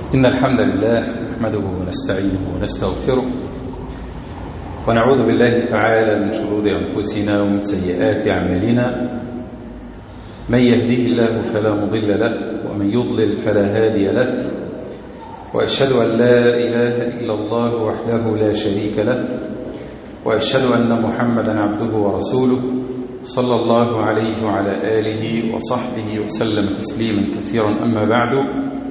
إن الحمد لله نحمده ونستعينه ونستغفره ونعوذ بالله تعالى من شرور أنفسنا ومن سيئات أعمالنا. من يهده الله فلا مضل له ومن يضلل فلا هادي له، وأشهد أن لا إله إلا الله وحده لا شريك له، وأشهد أن محمدا عبده ورسوله صلى الله عليه وعلى آله وصحبه وسلم تسليما كثيرا. أما بعد،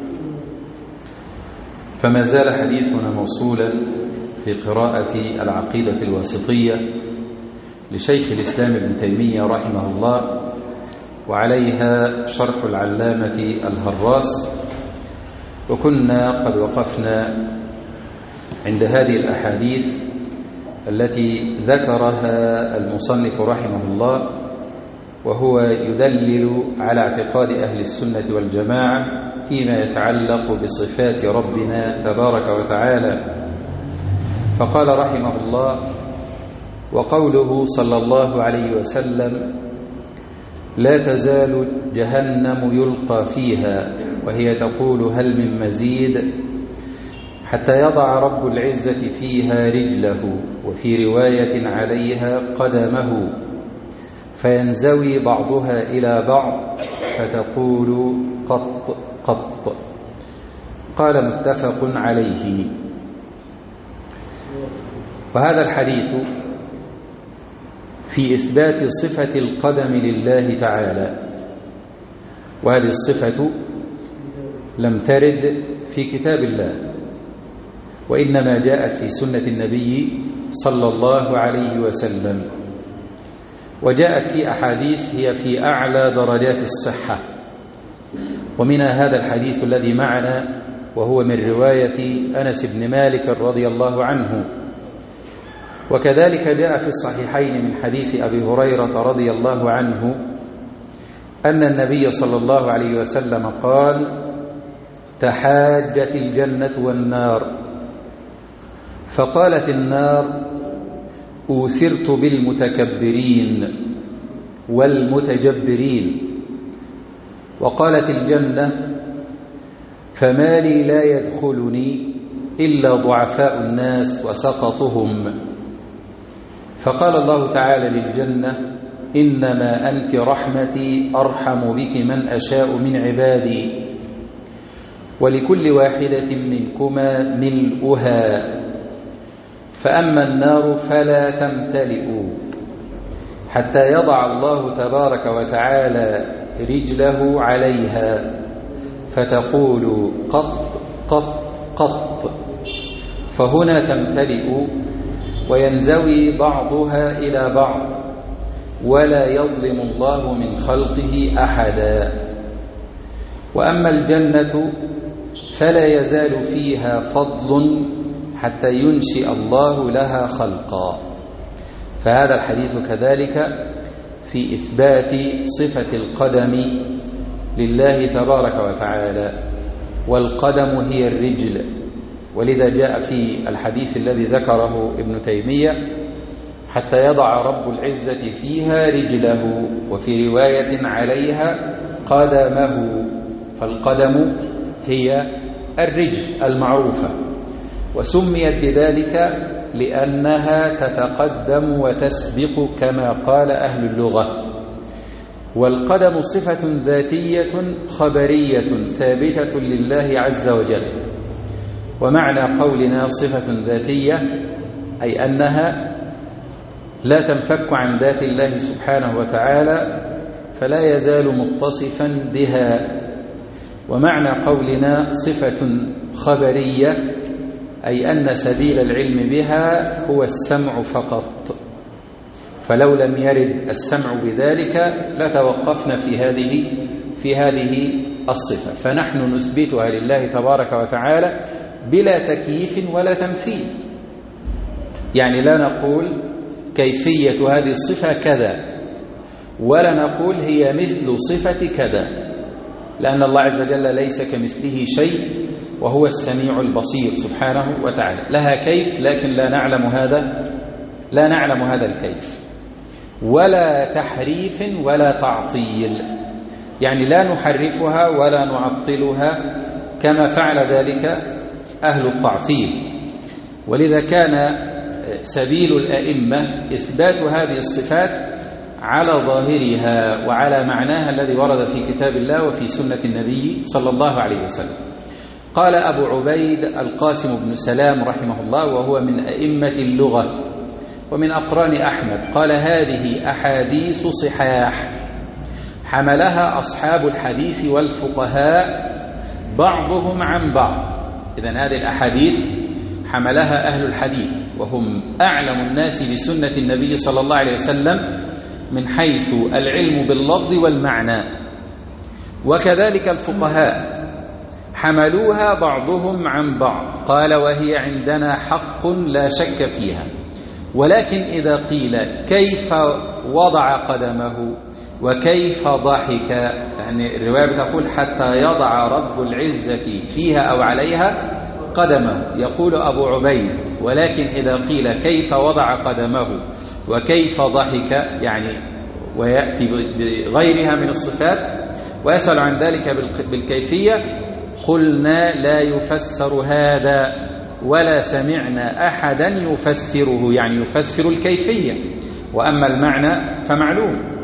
فما زال حديثنا موصولا في قراءة العقيدة الواسطية لشيخ الإسلام ابن تيمية رحمه الله، وعليها شرح العلامة الهراس. وكنا قد وقفنا عند هذه الأحاديث التي ذكرها المصنف رحمه الله، وهو يدلل على اعتقاد أهل السنة والجماعة فيما يتعلق بصفات ربنا تبارك وتعالى. فقال رحمه الله: وقوله صلى الله عليه وسلم: لا تزال جهنم يلقى فيها وهي تقول هل من مزيد، حتى يضع رب العزة فيها رجله، وفي رواية عليها قدمه، فينزوي بعضها إلى بعض فتقول قط قط. قال متفق عليه. وهذا الحديث في إثبات صفة القدم لله تعالى، وهذه الصفة لم ترد في كتاب الله، وإنما جاءت في سنة النبي صلى الله عليه وسلم، وجاءت في أحاديث هي في أعلى درجات الصحة. ومنها هذا الحديث الذي معنا، وهو من رواية أنس بن مالك رضي الله عنه. وكذلك جاء في الصحيحين من حديث أبي هريرة رضي الله عنه أن النبي صلى الله عليه وسلم قال: تحاجت الجنة والنار، فقالت النار: أوثرت بالمتكبرين والمتجبرين. وقالت الجنة: فما لي لا يدخلني إلا ضعفاء الناس وسقطهم. فقال الله تعالى للجنة: إنما أنت رحمتي أرحم بك من أشاء من عبادي، ولكل واحدة منكما ملؤها، فأما النار فلا تمتلئ حتى يضع الله تبارك وتعالى رجله عليها فتقول قط قط قط، فهنا تمتلئ وينزوي بعضها إلى بعض، ولا يظلم الله من خلقه أحدا. وأما الجنة فلا يزال فيها فضل حتى ينشئ الله لها خلقا. فهذا الحديث كذلك في إثبات صفة القدم لله تبارك وتعالى، والقدم هي الرجل. ولذا جاء في الحديث الذي ذكره ابن تيمية: حتى يضع رب العزة فيها رجله، وفي رواية عليها قدمه. فالقدم هي الرجل المعروفة، وسميت بذلك لأنها تتقدم وتسبق كما قال أهل اللغة. والقدم صفة ذاتية خبرية ثابتة لله عز وجل. ومعنى قولنا صفة ذاتية أي أنها لا تنفك عن ذات الله سبحانه وتعالى، فلا يزال متصفا بها. ومعنى قولنا صفة خبرية أي أن سبيل العلم بها هو السمع فقط، فلو لم يرد السمع بذلك لتوقفنا في هذه الصفة. فنحن نثبتها لله تبارك وتعالى بلا تكييف ولا تمثيل. يعني لا نقول كيفية هذه الصفة كذا، ولا نقول هي مثل صفة كذا، لأن الله عز وجل ليس كمثله شيء، وهو السميع البصير سبحانه وتعالى. لها كيف، لكن لا نعلم هذا الكيف، ولا تحريف ولا تعطيل. يعني لا نحرفها ولا نعطلها كما فعل ذلك أهل التعطيل. ولذا كان سبيل الأئمة إثبات هذه الصفات على ظاهرها وعلى معناها الذي ورد في كتاب الله وفي سنة النبي صلى الله عليه وسلم. قال أبو عبيد القاسم بن سلام رحمه الله، وهو من أئمة اللغة ومن أقران أحمد، قال: هذه أحاديث صحاح حملها أصحاب الحديث والفقهاء بعضهم عن بعض. إذن هذه الأحاديث حملها أهل الحديث وهم أعلم الناس بسنة النبي صلى الله عليه وسلم من حيث العلم باللفظ والمعنى، وكذلك الفقهاء حملوها بعضهم عن بعض. قال: وهي عندنا حق لا شك فيها، ولكن إذا قيل كيف وضع قدمه وكيف ضحك، يعني الرواية بتقول حتى يضع رب العزة فيها أو عليها قدمه، يقول أبو عبيد: ولكن إذا قيل كيف وضع قدمه وكيف ضحك، يعني ويأتي بغيرها من الصفات ويسأل عن ذلك بالكيفية، قلنا لا يفسر هذا ولا سمعنا أحدا يفسره، يعني يفسر الكيفية، وأما المعنى فمعلوم.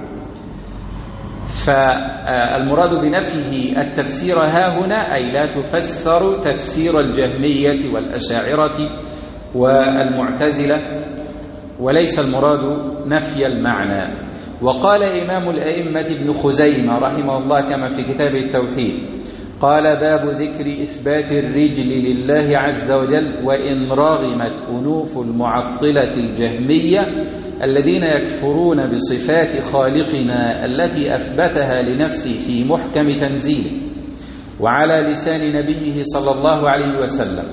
فالمراد بنفيه التفسير هاهنا أي لا تفسر تفسير الجهمية والأشاعرة والمعتزلة، وليس المراد نفي المعنى. وقال إمام الأئمة ابن خزيمة رحمه الله كما في كتاب التوحيد، قال: باب ذكر إثبات الرجل لله عز وجل، وإن رغمت أنوف المعطلة الجهمية الذين يكفرون بصفات خالقنا التي أثبتها لنفسه في محكم تنزيله وعلى لسان نبيه صلى الله عليه وسلم.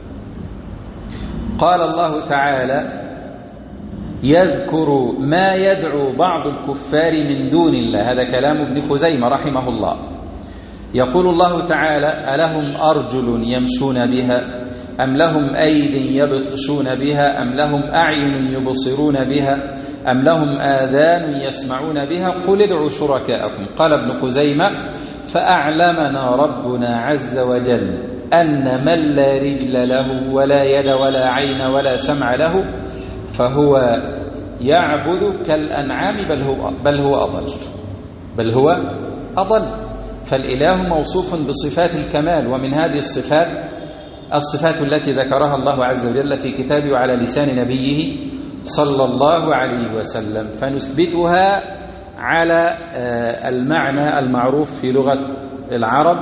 قال الله تعالى: يذكر ما يدعو بعض الكفار من دون الله. هذا كلام ابن خزيمة رحمه الله. يقول الله تعالى: ألهم أرجل يمشون بها أم لهم أيد يبطشون بها أم لهم أعين يبصرون بها أم لهم آذان يسمعون بها قل ادعوا شركاءكم. قال ابن خزيمة: فأعلمنا ربنا عز وجل أن من لا رجل له ولا يد ولا عين ولا سمع له فهو يعبد كالأنعام بل هو أضل. فالإله موصوف بصفات الكمال، ومن هذه الصفات التي ذكرها الله عز وجل في كتابه وعلى لسان نبيه صلى الله عليه وسلم، فنثبتها على المعنى المعروف في لغة العرب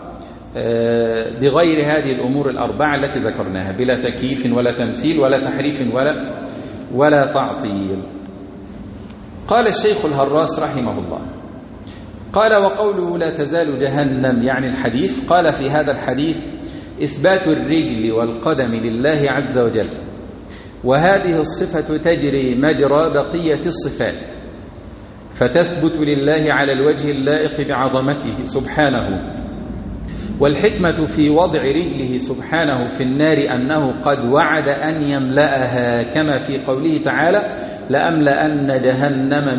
بغير هذه الأمور الأربعة التي ذكرناها، بلا تكييف ولا تمثيل ولا تحريف ولا تعطيل. قال الشيخ الهراس رحمه الله، قال: وقوله لا تزال جهنم يعني الحديث، قال في هذا الحديث إثبات الرجل والقدم لله عز وجل، وهذه الصفة تجري مجرى بقية الصفات، فتثبت لله على الوجه اللائق بعظمته سبحانه. والحكمة في وضع رجله سبحانه في النار أنه قد وعد أن يملأها، كما في قوله تعالى: لأملأن جهنم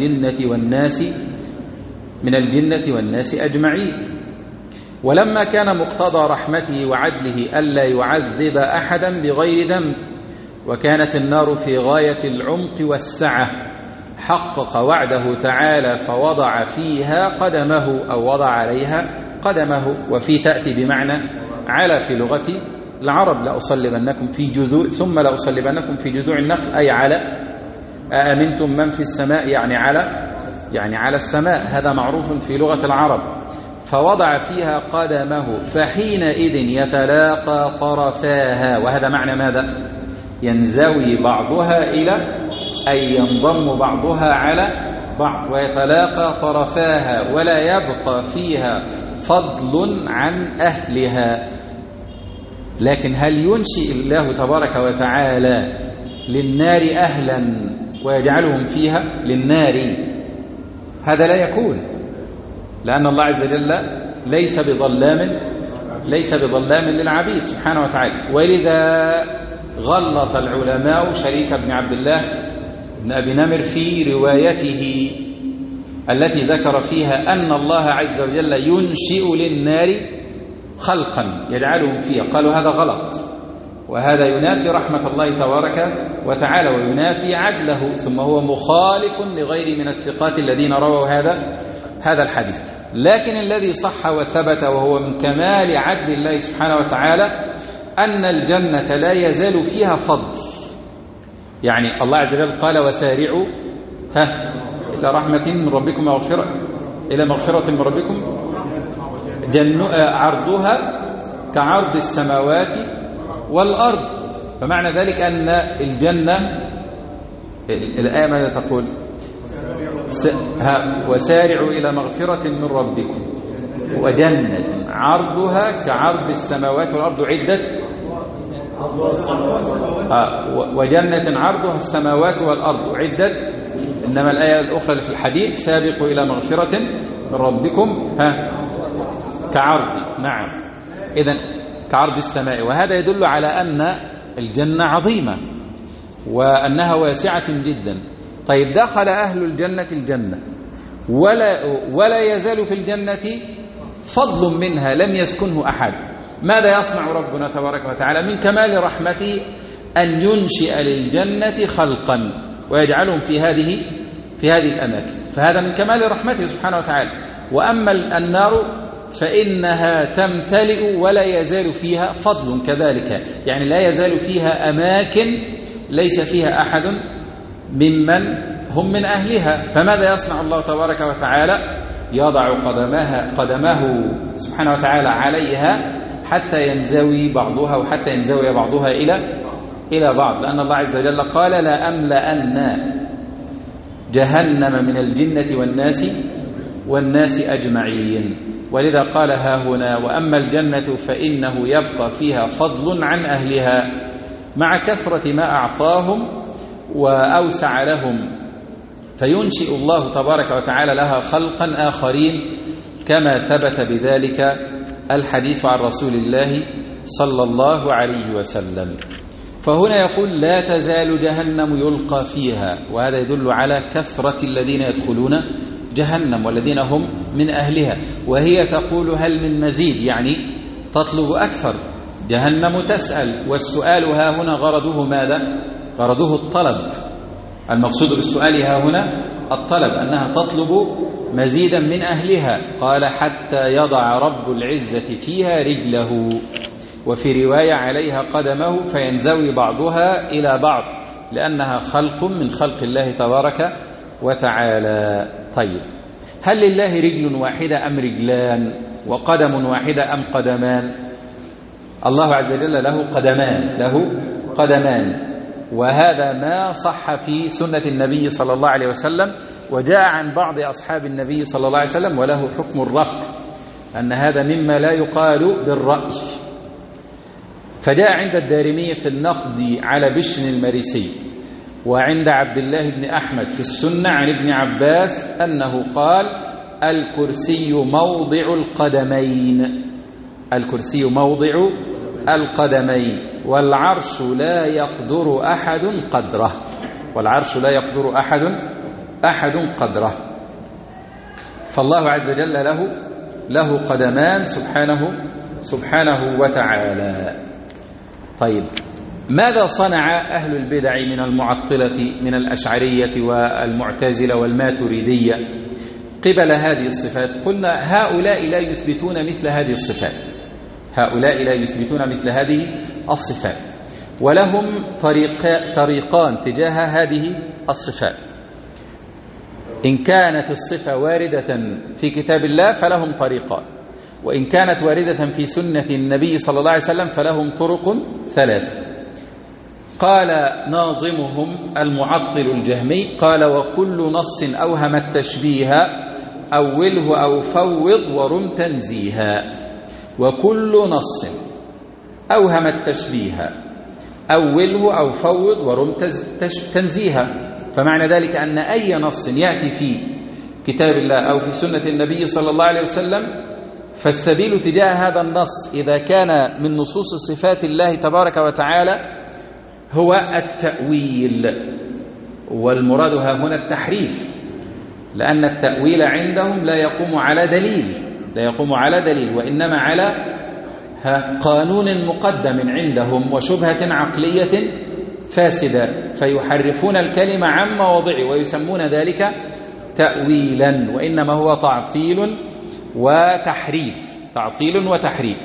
من الجنة والناس أجمعين. ولما كان مقتضى رحمته وعدله ألا يعذب أحدا بغير ذنب، وكانت النار في غاية العمق والسعة، حقق وعده تعالى فوضع فيها قدمه أو وضع عليها قدمه. وفي تأتي بمعنى على في لغة العرب: لأصلبنكم في جذوع ثم لأصلبنكم في جذوع النخل، أي على. أأمنتم من في السماء يعني على السماء، هذا معروف في لغة العرب. فوضع فيها قدمه، فحينئذ يتلاقى طرفاها، وهذا معنى ماذا؟ ينزوي بعضها إلى أي ينضم بعضها على بعض، ويتلاقى طرفاها ولا يبقى فيها فضل عن أهلها. لكن هل ينشئ الله تبارك وتعالى للنار أهلا ويجعلهم فيها للنار؟ هذا لا يكون، لأن الله عز وجل ليس بظلام للعبيد سبحانه وتعالى. ولذا غلط العلماء شريك بن عبد الله بن أبي نمر في روايته التي ذكر فيها أن الله عز وجل ينشئ للنار خلقا يجعلهم فيها، قالوا هذا غلط، وهذا ينافي رحمة الله تبارك وتعالى وينافي عدله، ثم هو مخالف لغير من الثقات الذين رووا هذا الحديث. لكن الذي صح وثبت وهو من كمال عدل الله سبحانه وتعالى أن الجنة لا يزال فيها فضل. يعني الله عز وجل قال وسارعوا إلى رحمة من ربكم ومغفرة، إلى مغفرة من ربكم عرضها كعرض السماوات والأرض. فمعنى ذلك أن الجنة، الآية ماذا تقول؟ وسارعوا إلى مغفرة من ربكم وجنة عرضها كعرض السماوات والأرض عدة وجنة عرضها السماوات والأرض عدة. إنما الآية الأخرى اللي في الحديث سابقوا إلى مغفرة من ربكم كعرض، نعم، إذن كعرض السماء. وهذا يدل على أن الجنة عظيمة وأنها واسعة جدا. طيب دخل أهل الجنة الجنة ولا يزال في الجنة فضل منها لم يسكنه أحد. ماذا يصنع ربنا تبارك وتعالى؟ من كمال رحمته أن ينشئ للجنة خلقا ويجعلهم في هذه الأماكن، فهذا من كمال رحمته سبحانه وتعالى. وأما النار فإنها تمتلئ ولا يزال فيها فضل كذلك، يعني لا يزال فيها أماكن ليس فيها أحد ممن هم من أهلها. فماذا يصنع الله تبارك وتعالى؟ يضع قدمه سبحانه وتعالى عليها حتى ينزوي بعضها وحتى ينزوي بعضها إلى بعض، لأن الله عز وجل قال لا أملأن جهنم من الجنة والناس أجمعين. ولذا قال ها هنا وأما الجنة فإنه يبقى فيها فضل عن أهلها مع كثرة ما أعطاهم وأوسع لهم، فينشئ الله تبارك وتعالى لها خلقا آخرين كما ثبت بذلك الحديث عن رسول الله صلى الله عليه وسلم. فهنا يقول لا تزال جهنم يلقى فيها، وهذا يدل على كثرة الذين يدخلون جهنم والذين هم من أهلها، وهي تقول هل من مزيد، يعني تطلب أكثر. جهنم تسأل، والسؤال ها هنا غرضه ماذا؟ غرضه الطلب. المقصود بالسؤال ها هنا الطلب، أنها تطلب مزيدا من أهلها. قال حتى يضع رب العزة فيها رجله، وفي رواية عليها قدمه فينزوي بعضها إلى بعض، لأنها خلق من خلق الله تبارك وتعالى. طيب هل لله رجل واحدة أم رجلان، وقدم واحدة أم قدمان؟ الله عز وجل له قدمان، وهذا ما صح في سنة النبي صلى الله عليه وسلم، وجاء عن بعض أصحاب النبي صلى الله عليه وسلم وله حكم الرفع، أن هذا مما لا يقال بالرأي. فجاء عند الدارمي في النقد على بشر المريسي، وعند عبد الله بن أحمد في السنة عن ابن عباس أنه قال الكرسي موضع القدمين، الكرسي موضع القدمين، والعرش لا يقدر أحد قدره، والعرش لا يقدر أحد قدره. فالله عز وجل له قدمان سبحانه وتعالى. طيب ماذا صنع أهل البدع من المعطلة من الأشعرية والمعتزلة والماتريدية قبل هذه الصفات؟ قلنا هؤلاء لا يثبتون مثل هذه الصفات، هؤلاء لا يثبتون مثل هذه الصفات، ولهم طريقان تجاه هذه الصفات. إن كانت الصفة واردة في كتاب الله فلهم طريقان، وإن كانت واردة في سنة النبي صلى الله عليه وسلم فلهم طرق ثلاث. قال ناظمهم المعطل الجهمي قال وكل نص أوهم التشبيه أوله أو فوض ورم تنزيها. وكل نص أوهم التشبيه أوله أو فوض ورم تنزيها. فمعنى ذلك أن أي نص يأتي في كتاب الله أو في سنة النبي صلى الله عليه وسلم فالسبيل تجاه هذا النص إذا كان من نصوص صفات الله تبارك وتعالى هو التأويل، والمراد ها هنا التحريف، لأن التأويل عندهم لا يقوم على دليل، وإنما قانون مقدم عندهم وشبهة عقلية فاسدة، فيحرفون الكلمة عن مواضعه ويسمون ذلك تأويلا، وإنما هو تعطيل وتحريف. تعطيل وتحريف.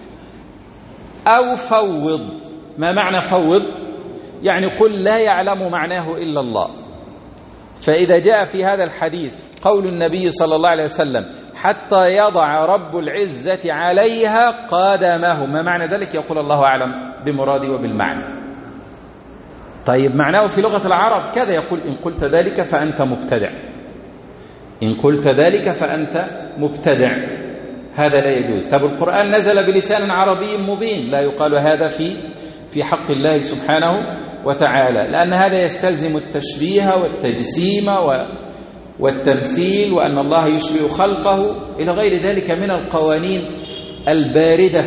أو فوض. ما معنى فوض؟ يعني قل لا يعلم معناه إلا الله. فإذا جاء في هذا الحديث قول النبي صلى الله عليه وسلم حتى يضع رب العزة عليها قدمه، ما معنى ذلك؟ يقول الله أعلم بمرادي وبالمعنى. طيب معناه في لغة العرب كذا، يقول إن قلت ذلك فأنت مبتدع، إن قلت ذلك فأنت مبتدع، هذا لا يجوز. طب القرآن نزل بلسان عربي مبين، لا يقال هذا في حق الله سبحانه وتعالى، لأن هذا يستلزم التشبيه والتجسيم والتمثيل، وأن الله يشبه خلقه إلى غير ذلك من القوانين الباردة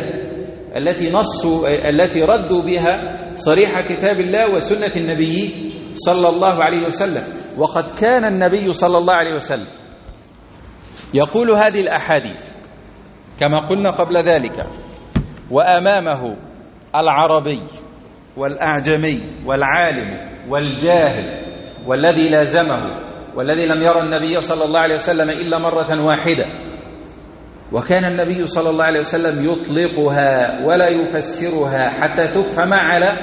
التي ردوا بها صريح كتاب الله وسنة النبي صلى الله عليه وسلم. وقد كان النبي صلى الله عليه وسلم يقول هذه الأحاديث كما قلنا قبل ذلك، وأمامه العربي والأعجمي والعالم والجاهل والذي لازمه والذي لم يرى النبي صلى الله عليه وسلم إلا مرة واحدة، وكان النبي صلى الله عليه وسلم يطلقها ولا يفسرها حتى تفهم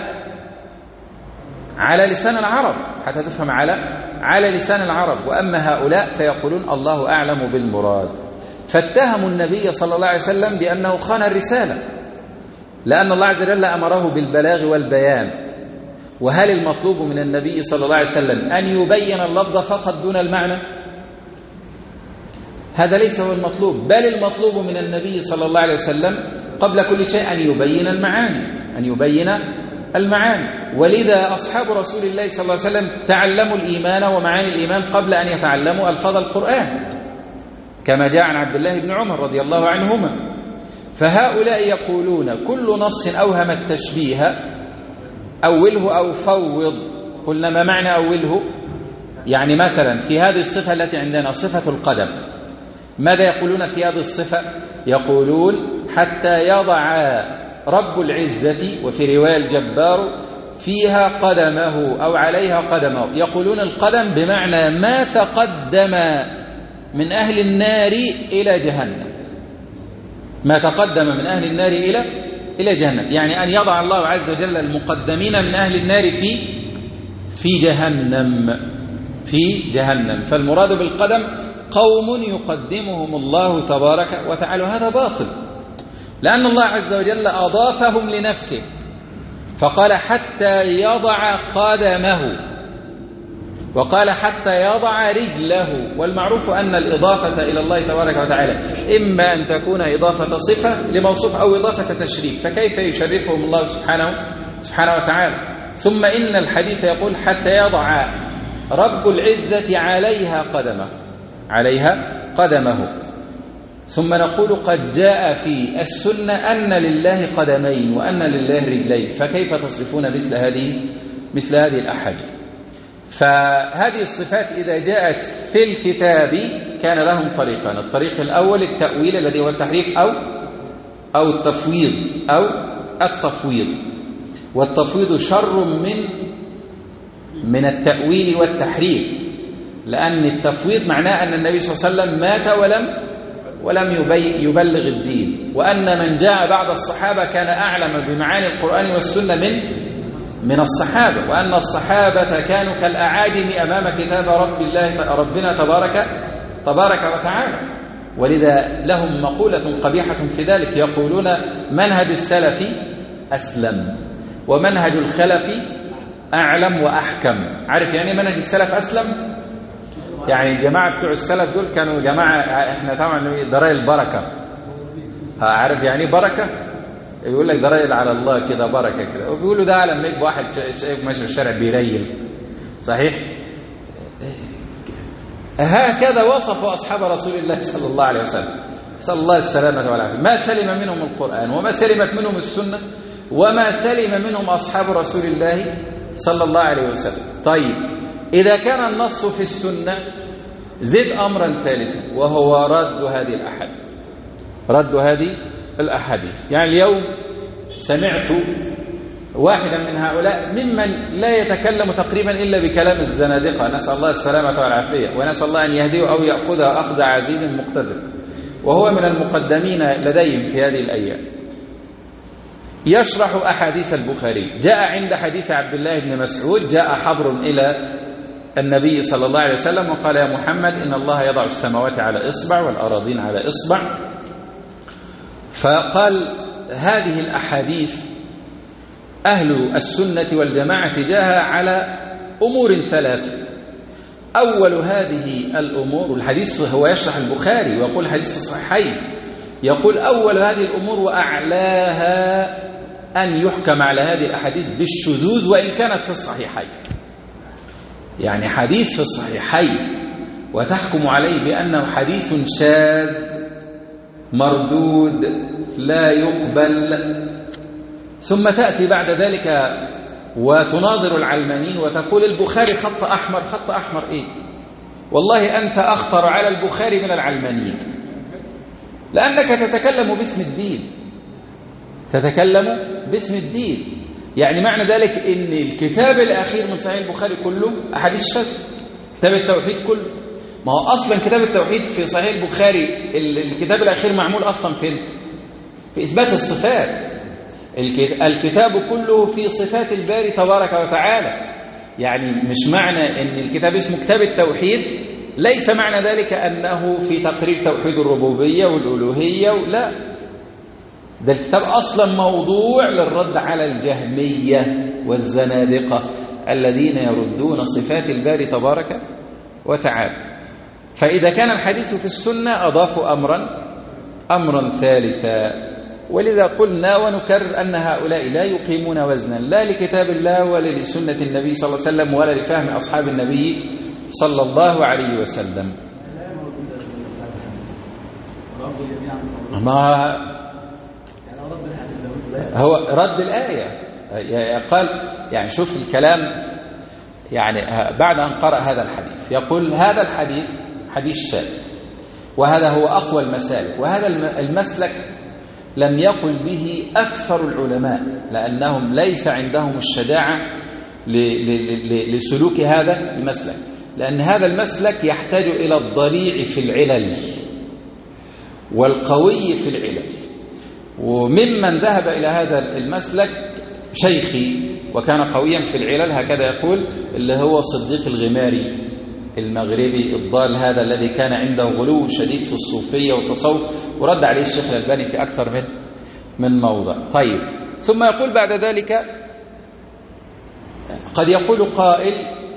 على لسان العرب، حتى تفهم على لسان العرب. وأما هؤلاء فيقولون الله أعلم بالمراد، فاتهموا النبي صلى الله عليه وسلم بأنه خان الرسالة، لأن الله عز وجل أمره بالبلاغ والبيان. وهل المطلوب من النبي صلى الله عليه وسلم أن يبين اللفظ فقط دون المعنى؟ هذا ليس هو المطلوب، بل المطلوب من النبي صلى الله عليه وسلم قبل كل شيء أن يبين المعاني. ولذا أصحاب رسول الله صلى الله عليه وسلم تعلموا الإيمان ومعاني الإيمان قبل أن يتعلموا ألفاظ القرآن، كما جاء عن عبد الله بن عمر رضي الله عنهما. فهؤلاء يقولون كل نص أوهم التشبيه أوله أو فوض. قلنا ما معنى أوله؟ يعني مثلا في هذه الصفة التي عندنا صفة القدم، ماذا يقولون في هذه الصفة؟ يقولون حتى يضع رب العزة، وفي رواية الجبار فيها قدمه أو عليها قدمه. يقولون القدم بمعنى ما تقدم من أهل النار إلى جهنم، ما تقدم من أهل النار إلى جهنم، يعني أن يضع الله عز وجل المقدمين من أهل النار في جهنم. فالمراد بالقدم قوم يقدمهم الله تبارك وتعالى، هذا باطل، لأن الله عز وجل أضافهم لنفسه فقال حتى يضع قدمه، وقال حتى يضع رجله. والمعروف أن الإضافة إلى الله تبارك وتعالى إما أن تكون إضافة صفة لموصوف أو إضافة تشريف، فكيف يشرفهم الله سبحانه وتعالى؟ ثم إن الحديث يقول حتى يضع رب العزة عليها قدمه. ثم نقول قد جاء في السنة أن لله قدمين وأن لله رجلين، فكيف تصرفون مثل هذه الأحاديث؟ فهذه الصفات إذا جاءت في الكتاب كان لهم طريقان. الطريق الأول التأويل الذي هو التحريف أو التفويض. والتفويض شر من التأويل والتحريف، لأن التفويض معناه أن النبي صلى الله عليه وسلم مات ولم يبلغ الدين، وأن من جاء بعد الصحابة كان أعلم بمعاني القرآن والسنة من الصحابة، وأن الصحابة كانوا كالأعاجم أمام كتاب ربنا تبارك وتعالى. ولذا لهم مقولة قبيحة في ذلك، يقولون منهج السلف أسلم ومنهج الخلف أعلم وأحكم. عارف يعني منهج السلف أسلم؟ يعني الجماعة بتوع السلف دول كانوا جماعة، احنا طبعا درايل البركة، عارف يعني بركة؟ يقول لك درايل على الله كده بركة كده، وبيقولوا ده لما يبقى واحد شايف ماشي في الشارع بيريل، صحيح؟ هكذا وصفوا أصحاب رسول الله صلى الله عليه وسلم، نسأل الله السلامة والعافية. ما سلم منهم القرآن وما سلمت منهم السنة وما سلم منهم أصحاب رسول الله صلى الله عليه وسلم. طيب إذا كان النص في السنة زد أمرا ثالثا، وهو رد هذه الأحاديث. يعني اليوم سمعت واحدا من هؤلاء ممن لا يتكلم تقريبا إلا بكلام الزنادقة، نسأل الله السلامة والعافية، ونسأل الله أن يهديه أو يأخذها أخذ عزيز مقتدر، وهو من المقدمين لديهم في هذه الأيام، يشرح أحاديث البخاري. جاء عند حديث عبد الله بن مسعود: جاء حبر إلى النبي صلى الله عليه وسلم وقال: يا محمد، إن الله يضع السماوات على إصبع والأراضين على إصبع. فقال: هذه الأحاديث أهل السنة والجماعة تجاهها على أمور ثلاثة. أول هذه الأمور، الحديث هو يشرح البخاري ويقول حديث الصحيحين، يقول: أول هذه الأمور وأعلاها أن يحكم على هذه الأحاديث بالشذوذ وإن كانت في الصحيحين. يعني حديث في الصحيحين وتحكم عليه بأنه حديث شاذ مردود لا يقبل، ثم تأتي بعد ذلك وتناظر العلمانيين وتقول البخاري خط أحمر. خط أحمر إيه؟ والله أنت أخطر على البخاري من العلمانيين، لأنك تتكلم باسم الدين، تتكلم باسم الدين. يعني معنى ذلك إن الكتاب الأخير من صحيح البخاري كله أحاديث شاذة، كتاب التوحيد كله. ما هو أصلا كتاب التوحيد في صحيح البخاري الكتاب الأخير معمول أصلا فين؟ في إثبات الصفات. الكتاب كله في صفات الباري تبارك وتعالى. يعني مش معنى أن الكتاب اسمه كتاب التوحيد ليس معنى ذلك أنه في تقرير توحيد الربوبية والألوهية، لا، ده الكتاب أصلا موضوع للرد على الجهمية والزنادقة الذين يردون صفات الباري تبارك وتعالى. فإذا كان الحديث في السنة أضافوا أمرا ثالثا. ولذا قلنا ونكرر أن هؤلاء لا يقيمون وزنا لا لكتاب الله ولا لسنة النبي صلى الله عليه وسلم ولا لفهم أصحاب النبي صلى الله عليه وسلم. ما هو رد الآية قال، يعني شوف الكلام، يعني بعد أن قرأ هذا الحديث يقول: هذا الحديث حديث شاذ، وهذا هو أقوى المسالك، وهذا المسلك لم يقل به أكثر العلماء، لأنهم ليس عندهم الشجاعة لسلوك هذا المسلك، لأن هذا المسلك يحتاج إلى الضليع في العلل والقوي في العلل. وممن ذهب إلى هذا المسلك شيخي وكان قويا في العلل، هكذا يقول، اللي هو صديق الغماري المغربي الضال هذا، الذي كان عنده غلو شديد في الصوفية والتصوف، ورد عليه الشيخ الألباني في أكثر من موضع. طيب، ثم يقول بعد ذلك: قد يقول قائل: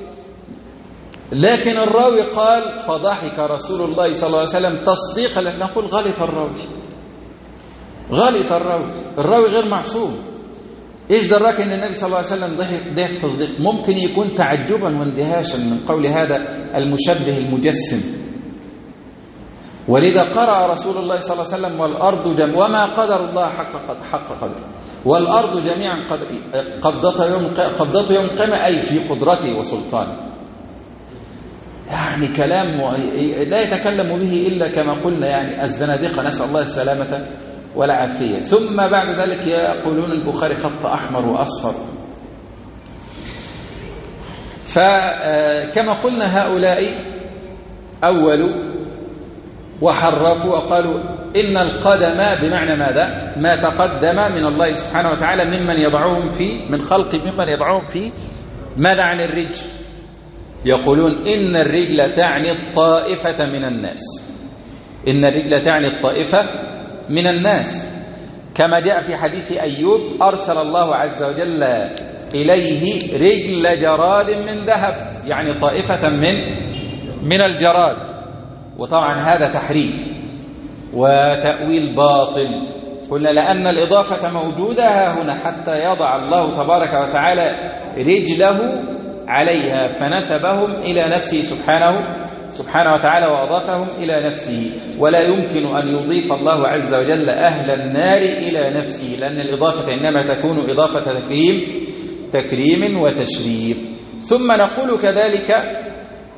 لكن الراوي قال فضحك رسول الله صلى الله عليه وسلم تصديقا. نقول: غلط الراوي، غلط الراوي غير معصوم. إيش دراك أن النبي صلى الله عليه وسلم ضحك تصديق؟ ممكن يكون تعجبا واندهاشا من قول هذا المشبه المجسم. ولذا قرأ رسول الله صلى الله عليه وسلم: والأرض وما قدر الله حق قدره، والأرض جميعا قبضته يوم القيامة، أي في قدرته وسلطانه. يعني كلام لا يتكلم به إلا كما قلنا يعني الزنادقة، نسأل الله السلامة والعافية. ثم بعد ذلك يقولون البخاري خط أحمر وأصفر. فكما قلنا هؤلاء أولوا وحرفوا وقالوا إن القدم بمعنى ماذا؟ ما تقدم من الله سبحانه وتعالى ممن يضعهم فيه، من خلق ممن يضعهم فيه. ماذا عن الرجل؟ يقولون إن الرجل تعني الطائفة من الناس، إن الرجل تعني الطائفة من الناس، كما جاء في حديث أيوب: أرسل الله عز وجل إليه رجل جراد من ذهب، يعني طائفة من الجراد. وطبعا هذا تحريف وتأويل باطل. قلنا لأن الإضافة موجودة هنا حتى يضع الله تبارك وتعالى رجله عليها، فنسبهم إلى نفسه سبحانه وتعالى وأضافهم إلى نفسه. ولا يمكن أن يضيف الله عز وجل أهل النار إلى نفسه، لأن الإضافة إنما تكون إضافة تكريم وتشريف. ثم نقول كذلك: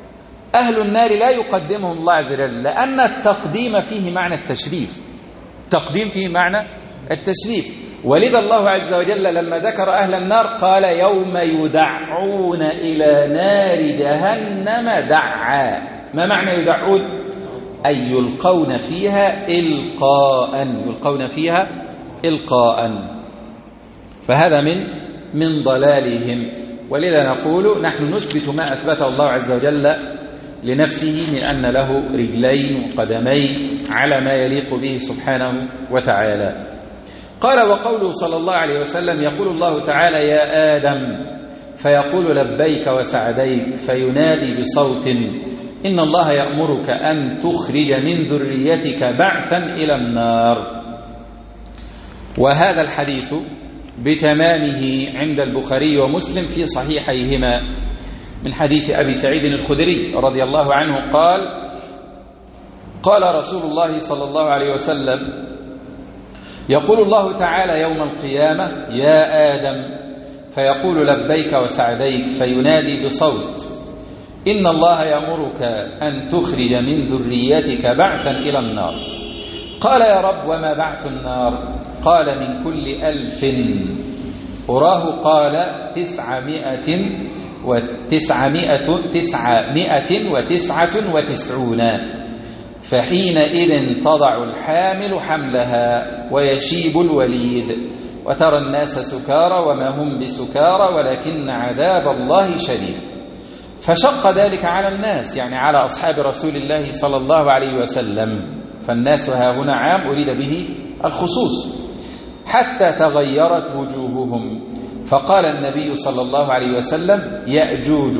أهل النار لا يقدمهم الله عز وجل، لأن التقديم فيه معنى التشريف. التقديم فيه معنى التشريف. ولذا الله عز وجل لما ذكر أهل النار قال يوم يدعون إلى نار جهنم دعا. ما معنى يدعون؟ أي يلقون فيها إلقاء، يلقون فيها إلقاء. فهذا من ضلالهم. ولذا نقول نحن نثبت ما أثبته الله عز وجل لنفسه من أن له رجلين وقدمين على ما يليق به سبحانه وتعالى. قال وقوله صلى الله عليه وسلم يقول الله تعالى يا آدم فيقول لبيك وسعديك فينادي بصوت إن الله يأمرك أن تخرج من ذريتك بعثا إلى النار. وهذا الحديث بتمامه عند البخاري ومسلم في صحيحيهما من حديث أبي سعيد الخدري رضي الله عنه قال رسول الله صلى الله عليه وسلم يقول الله تعالى يوم القيامة يا آدم فيقول لبيك وسعديك فينادي بصوت إن الله يأمرك أن تخرج من ذريتك بعثا إلى النار. قال يا رب وما بعث النار؟ قال من كل 1000 أراه قال 999 فحينئذ تضع الحامل حملها ويشيب الوليد وترى الناس سكارى وما هم بسكارى ولكن عذاب الله شديد. فشق ذلك على الناس يعني على أصحاب رسول الله صلى الله عليه وسلم. فالناس ها هنا عام أريد به الخصوص حتى تغيرت وجوههم. فقال النبي صلى الله عليه وسلم يأجوج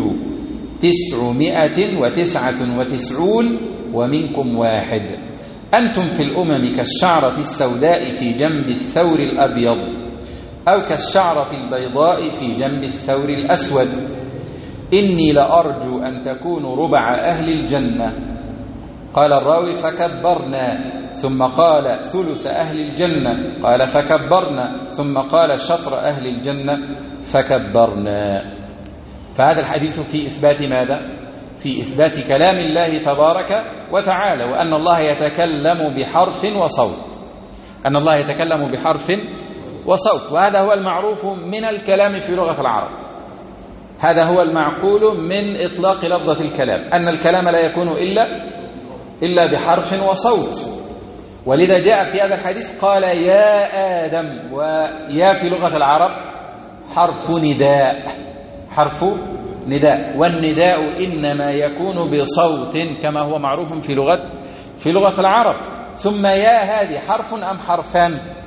999 ومنكم واحد أنتم في الأمم كالشعرة السوداء في جنب الثور الأبيض أو كالشعرة البيضاء في جنب الثور الأسود. إني لأرجو أن تكونوا ربع أهل الجنة. قال الراوي فكبرنا ثم قال ثلث أهل الجنة قال فكبرنا ثم قال شطر أهل الجنة فكبرنا. فهذا الحديث في إثبات ماذا؟ في إثبات كلام الله تبارك وتعالى وأن الله يتكلم بحرف وصوت. أن الله يتكلم بحرف وصوت. وهذا هو المعروف من الكلام في لغة العرب. هذا هو المعقول من إطلاق لفظة الكلام أن الكلام لا يكون إلا بحرف وصوت. ولذا جاء في هذا الحديث قال يا آدم. ويا في لغة العرب حرف نداء. حرف نداء. والنداء إنما يكون بصوت كما هو معروف في لغة العرب. ثم يا هذه حرف أم حرفان؟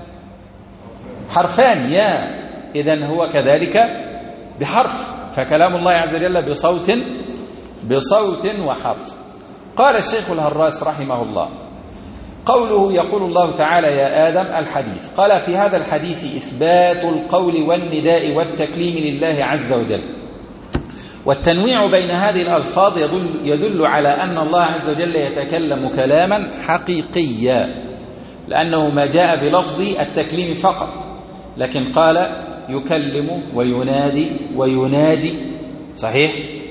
حرفان يا. إذن هو كذلك بحرف. فكلام الله عز وجل بصوت وحرف. قال الشيخ الهراس رحمه الله قوله يقول الله تعالى يا آدم الحديث. قال في هذا الحديث إثبات القول والنداء والتكليم لله عز وجل. والتنويع بين هذه الألفاظ يدل على أن الله عز وجل يتكلم كلاما حقيقيا لأنه ما جاء بلفظ التكليم فقط لكن قال يكلم وينادي ويناجي. صحيح؟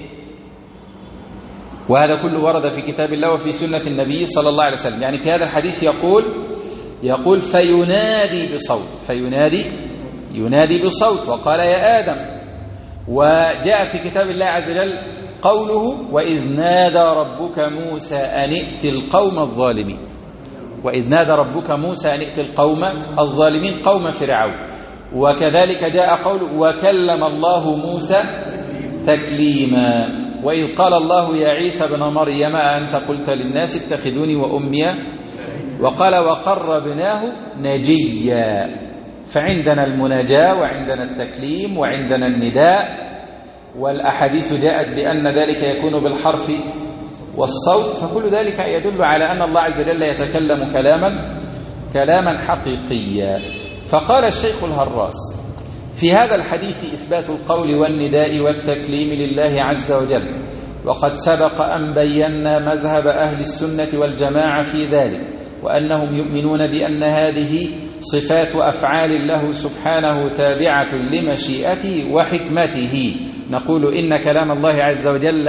وهذا كله ورد في كتاب الله وفي سنة النبي صلى الله عليه وسلم. يعني في هذا الحديث يقول فينادي بصوت. ينادي بصوت. وقال يا آدم. وجاء في كتاب الله عز وجل قوله وإذ نادى ربك موسى أن ائت القوم الظالمين. وإذ نادى ربك موسى أن ائت القوم الظالمين قوم فرعون. وكذلك جاء قوله وكلم الله موسى تكليما. وإذ قال الله يا عيسى بن مريم أنت قلت للناس اتخذوني وأمي. وقال وقربناه نجيا. فعندنا المناجاة وعندنا التكليم وعندنا النداء. والأحاديث جاءت بأن ذلك يكون بالحرف والصوت. فكل ذلك يدل على أن الله عز وجل يتكلم كلاما حقيقيا. فقال الشيخ الهراس في هذا الحديث إثبات القول والنداء والتكليم لله عز وجل. وقد سبق أن بينا مذهب أهل السنة والجماعة في ذلك وأنهم يؤمنون بأن هذه صفات أفعال له سبحانه تابعة لمشيئته وحكمته. نقول إن كلام الله عز وجل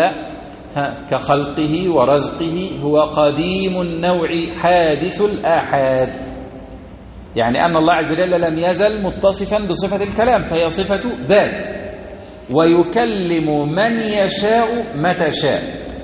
كخلقه ورزقه هو قديم النوع حادث الآحاد. يعني أن الله عز وجل لم يزل متصفا بصفة الكلام، فهي صفة ذات، ويكلم من يشاء متى شاء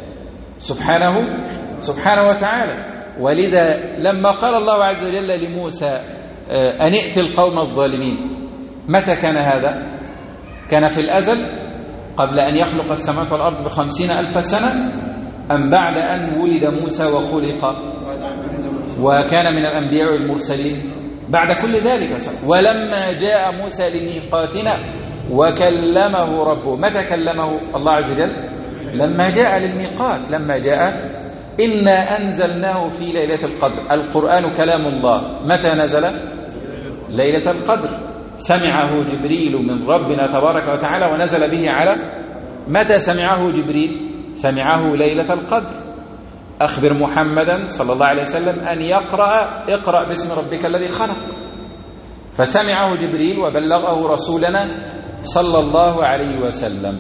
سبحانه وتعالى. ولذا لما قال الله عز وجل لموسى أن ائت القوم الظالمين، متى كان هذا؟ كان في الأزل قبل أن يخلق السماوات والأرض ب50,000 سنة، أم بعد أن ولد موسى وخلق وكان من الأنبياء والمرسلين؟ بعد كل ذلك. ولما جاء موسى لميقاتنا وكلمه ربه، متى كلمه الله عز وجل؟ لما جاء للميقات، لما جاء. إنا أنزلناه في ليلة القدر، القرآن كلام الله، متى نزل؟ ليلة القدر، سمعه جبريل من ربنا تبارك وتعالى ونزل به على، متى سمعه جبريل؟ سمعه ليلة القدر. أخبر محمدا صلى الله عليه وسلم أن اقرأ باسم ربك الذي خلق، فسمعه جبريل وبلغه رسولنا صلى الله عليه وسلم.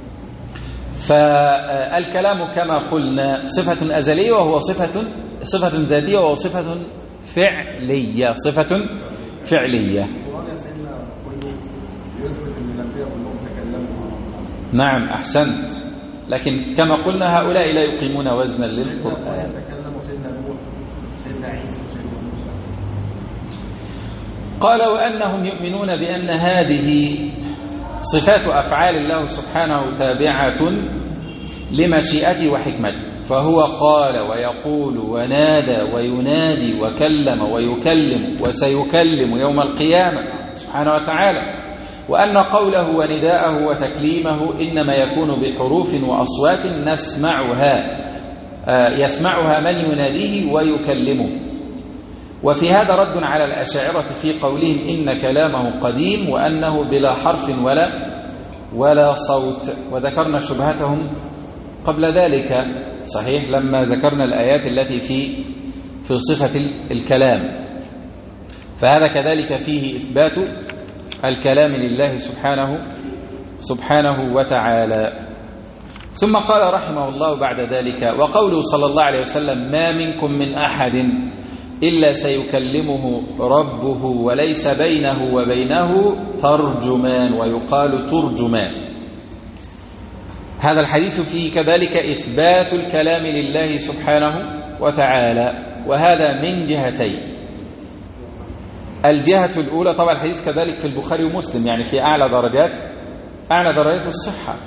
فالكلام كما قلنا صفة أزلية، وهو صفة ذاتية، وهو صفة فعلية، صفة فعلية. نعم أحسنت، لكن كما قلنا هؤلاء لا يقيمون وزنا للقرآن. قال وأنهم يؤمنون بأن هذه صفات أفعال الله سبحانه تابعة لمشيئته وحكمته، فهو قال ويقول ونادى وينادي وكلم ويكلم وسيكلم يوم القيامة سبحانه وتعالى، وأن قوله ونداءه وتكليمه إنما يكون بحروف وأصوات يسمعها من يناديه ويكلمه. وفي هذا رد على الأشاعرة في قولهم إن كلامه قديم وأنه بلا حرف ولا صوت، وذكرنا شبهتهم قبل ذلك صحيح لما ذكرنا الآيات التي في صفة الكلام. فهذا كذلك فيه إثبات الكلام لله سبحانه وتعالى. ثم قال رحمه الله بعد ذلك وقوله صلى الله عليه وسلم ما منكم من أحد إلا سيكلمه ربه وليس بينه وبينه ترجمان، ويقال ترجمان. هذا الحديث فيه كذلك إثبات الكلام لله سبحانه وتعالى، وهذا من جهتين. الجهة الأولى طبعا الحديث كذلك في البخاري ومسلم، يعني في أعلى درجات الصحة.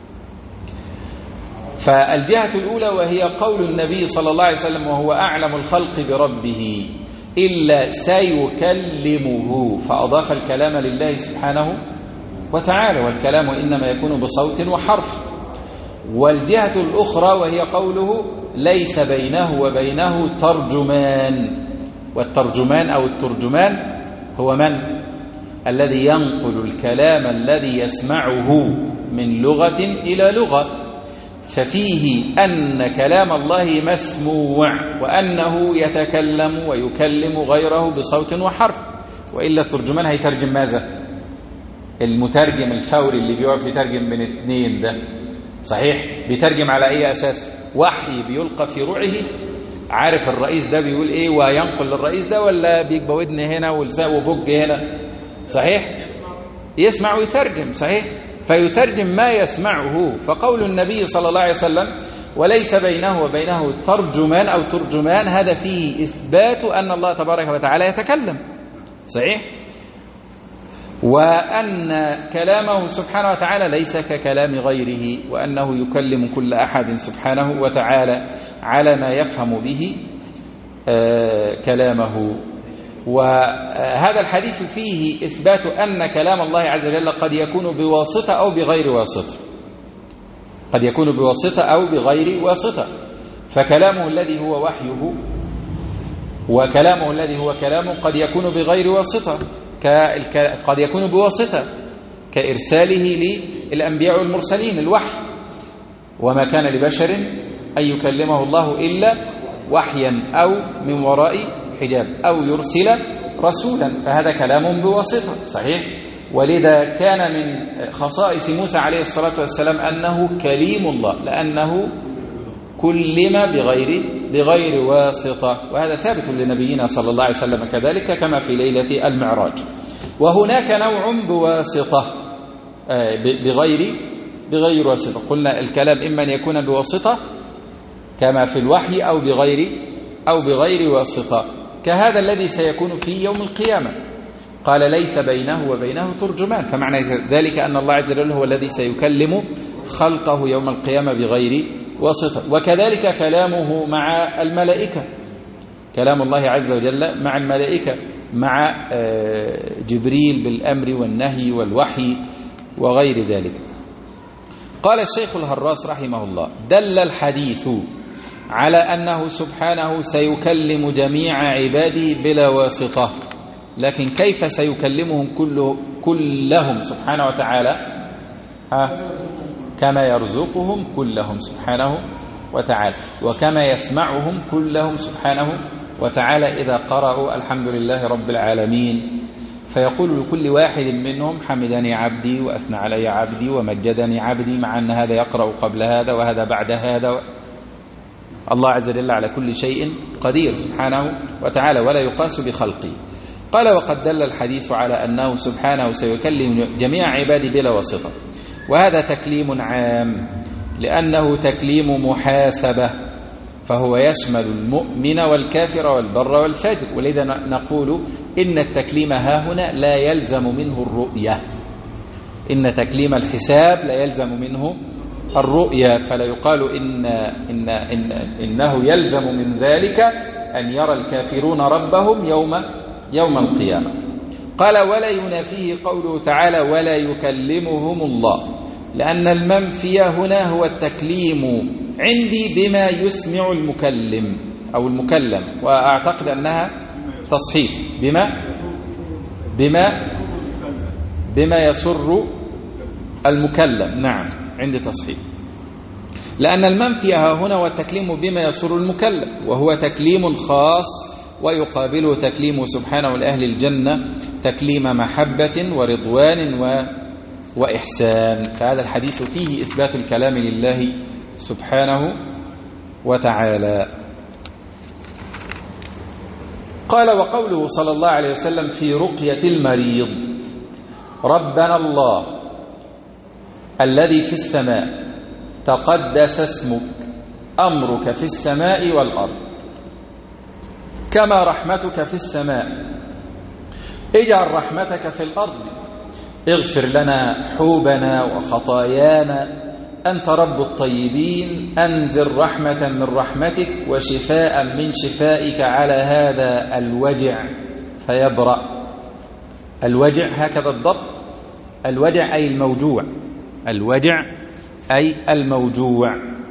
فالجهة الأولى وهي قول النبي صلى الله عليه وسلم وهو أعلم الخلق بربه إلا سيكلمه، فأضاف الكلام لله سبحانه وتعالى، والكلام إنما يكون بصوت وحرف. والجهة الأخرى وهي قوله ليس بينه وبينه ترجمان، والترجمان أو الترجمان هو من؟ الذي ينقل الكلام الذي يسمعه من لغة إلى لغة، ففيه أن كلام الله مسموع وأنه يتكلم ويكلم غيره بصوت وحرف، وإلا الترجمان هيترجم ماذا؟ المترجم الفوري اللي بيقف يترجم بين اثنين ده صحيح بيترجم على أي أساس؟ وحي بيلقى في روعه، عارف الرئيس ده بيقول إيه وينقل للرئيس ده، ولا بيكبى ودن هنا ولساء وبج هنا صحيح؟ يسمع ويترجم صحيح، فيترجم ما يسمعه. فقول النبي صلى الله عليه وسلم وليس بينه وبينه ترجمان أو ترجمان، هذا فيه إثبات أن الله تبارك وتعالى يتكلم صحيح، وأن كلامه سبحانه وتعالى ليس ككلام غيره، وأنه يكلم كل أحد سبحانه وتعالى على ما يفهم به كلامه. وهذا الحديث فيه إثبات أن كلام الله عز وجل قد يكون بواسطة أو بغير واسطة، قد يكون بواسطة أو بغير واسطة. فكلامه الذي هو وحيه وكلامه الذي هو كلامه قد يكون بغير واسطة، قد يكون بواسطة كإرساله للأنبياء والمرسلين الوحي، وما كان لبشر أن يكلمه الله إلا وحيا أو من وراء حجاب أو يرسل رسولا، فهذا كلام بواسطة صحيح. ولذا كان من خصائص موسى عليه الصلاة والسلام أنه كليم الله، لأنه كلم بغير واسطة، وهذا ثابت لنبينا صلى الله عليه وسلم كذلك كما في ليلة المعراج. وهناك نوع بواسطة بغير واسطة، قلنا الكلام إما أن يكون بواسطة كما في الوحي أو بغير واسطة، كهذا الذي سيكون في يوم القيامة. قال ليس بينه وبينه ترجمان، فمعنى ذلك أن الله عز وجل هو الذي سيكلم خلقه يوم القيامة بغير واسطة. وكذلك كلامه مع الملائكة، كلام الله عز وجل مع الملائكة، مع جبريل بالأمر والنهي والوحي وغير ذلك. قال الشيخ الهراس رحمه الله: دل الحديث على أنه سبحانه سيكلم جميع عباده بلا واسطة، لكن كيف سيكلمهم كلهم سبحانه وتعالى؟ كما يرزقهم كلهم سبحانه وتعالى، وكما يسمعهم كلهم سبحانه وتعالى إذا قرأوا الحمد لله رب العالمين، فيقول لكل واحد منهم حمدني عبدي وأثنى علي عبدي ومجدني عبدي، مع أن هذا يقرأ قبل هذا وهذا بعد هذا. الله عز وجل على كل شيء قدير سبحانه وتعالى ولا يقاس بخلقه. قال: وقد دل الحديث على أنه سبحانه سيكلم جميع عباده بلا واسطة، وهذا تكليم عام لأنه تكليم محاسبة، فهو يشمل المؤمن والكافر والبر والفاجر، ولذا نقول إن التكليم هاهنا لا يلزم منه الرؤية، إن تكليم الحساب لا يلزم منه الرؤية، فلا يقال إنه يلزم من ذلك أن يرى الكافرون ربهم يوم القيامة. قال: ولا ينافيه قوله تعالى: ولا يكلمهم الله، لأن المنفي هنا هو التكليم عندي بما يسمع المكلم أو المكلم، وأعتقد أنها تصحيح بما يسر المكلم. نعم، عندي تصحيح، لأن المنفي هنا هو التكليم بما يسر المكلم، وهو تكليم خاص، ويقابله تكليم سبحانه لأهل الجنة تكليم محبة ورضوان وإحسان. فهذا الحديث فيه إثبات الكلام لله سبحانه وتعالى. قال: وقوله صلى الله عليه وسلم في رقية المريض: ربنا الله الذي في السماء تقدس اسمك، أمرك في السماء والأرض، كما رحمتك في السماء، اجعل رحمتك في الأرض، اغفر لنا حوبنا وخطايانا، أنت رب الطيبين، أنزل رحمة من رحمتك وشفاء من شفائك على هذا الوجع فيبرأ. الوجع هكذا الضبط، الوجع أي الموجوع، الوجع أي الموجوع.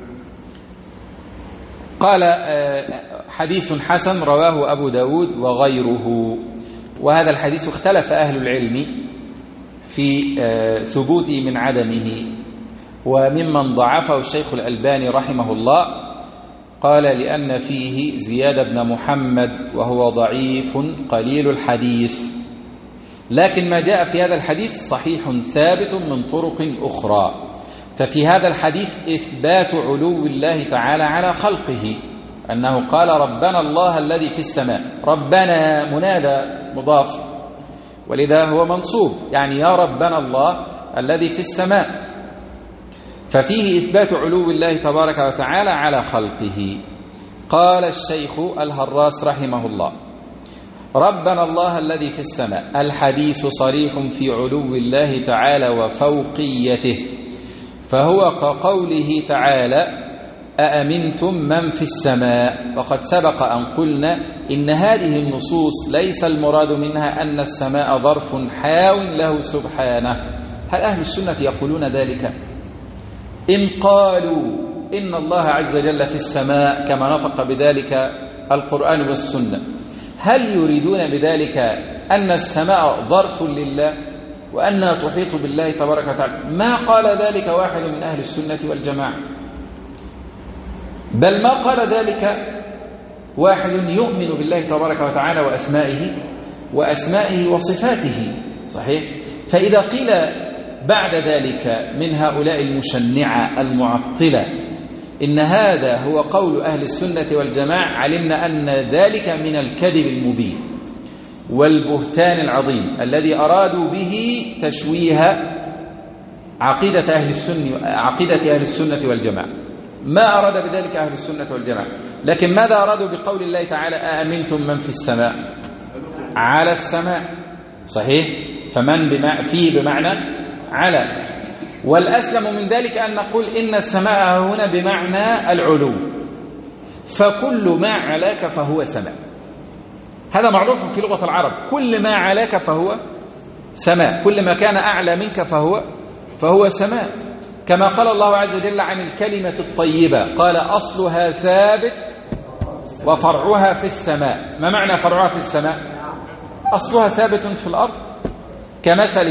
قال: حديث حسن رواه أبو داود وغيره. وهذا الحديث اختلف أهل العلم في ثبوته من عدمه، وممن ضعفه الشيخ الألباني رحمه الله قال: لأن فيه زياد بن محمد وهو ضعيف قليل الحديث، لكن ما جاء في هذا الحديث صحيح ثابت من طرق أخرى. ففي هذا الحديث إثبات علو الله تعالى على خلقه، أنه قال: ربنا الله الذي في السماء، ربنا منادى مضاف، ولذا هو منصوب، يعني يا ربنا الله الذي في السماء، ففيه إثبات علو الله تبارك وتعالى على خلقه. قال الشيخ الهراس رحمه الله: ربنا الله الذي في السماء، الحديث صريح في علو الله تعالى وفوقيته، فهو كقوله تعالى: أأمنتم من في السماء. وقد سبق أن قلنا إن هذه النصوص ليس المراد منها أن السماء ظرف حاو له سبحانه. هل أهل السنة يقولون ذلك؟ إن قالوا إن الله عز وجل في السماء كما نطق بذلك القرآن والسنة، هل يريدون بذلك أن السماء ظرف لله وأنها تحيط بالله تبارك وتعالى؟ ما قال ذلك واحد من أهل السنة والجماعة، بل ما قال ذلك واحد يؤمن بالله تبارك وتعالى وأسمائه وصفاته. صحيح؟ فإذا قيل بعد ذلك من هؤلاء المشنعة المعطلة إن هذا هو قول أهل السنة والجماعة، علمنا أن ذلك من الكذب المبين والبهتان العظيم الذي أرادوا به تشويه عقيدة أهل السنة والجماعة. ما أراد بذلك أهل السنة والجماعة، لكن ماذا أرادوا بقول الله تعالى أأمنتم من في السماء؟ على السماء، صحيح، فمن فيه بمعنى على. والأسلم من ذلك أن نقول إن السماء هنا بمعنى العلو، فكل ما علاك فهو سماء. هذا معروف في لغة العرب، كل ما علاك فهو سماء، كل ما كان أعلى منك فهو سماء. كما قال الله عز وجل عن الكلمة الطيبة، قال أصلها ثابت وفرعها في السماء. ما معنى فرعها في السماء؟ أصلها ثابت في الأرض، كمثل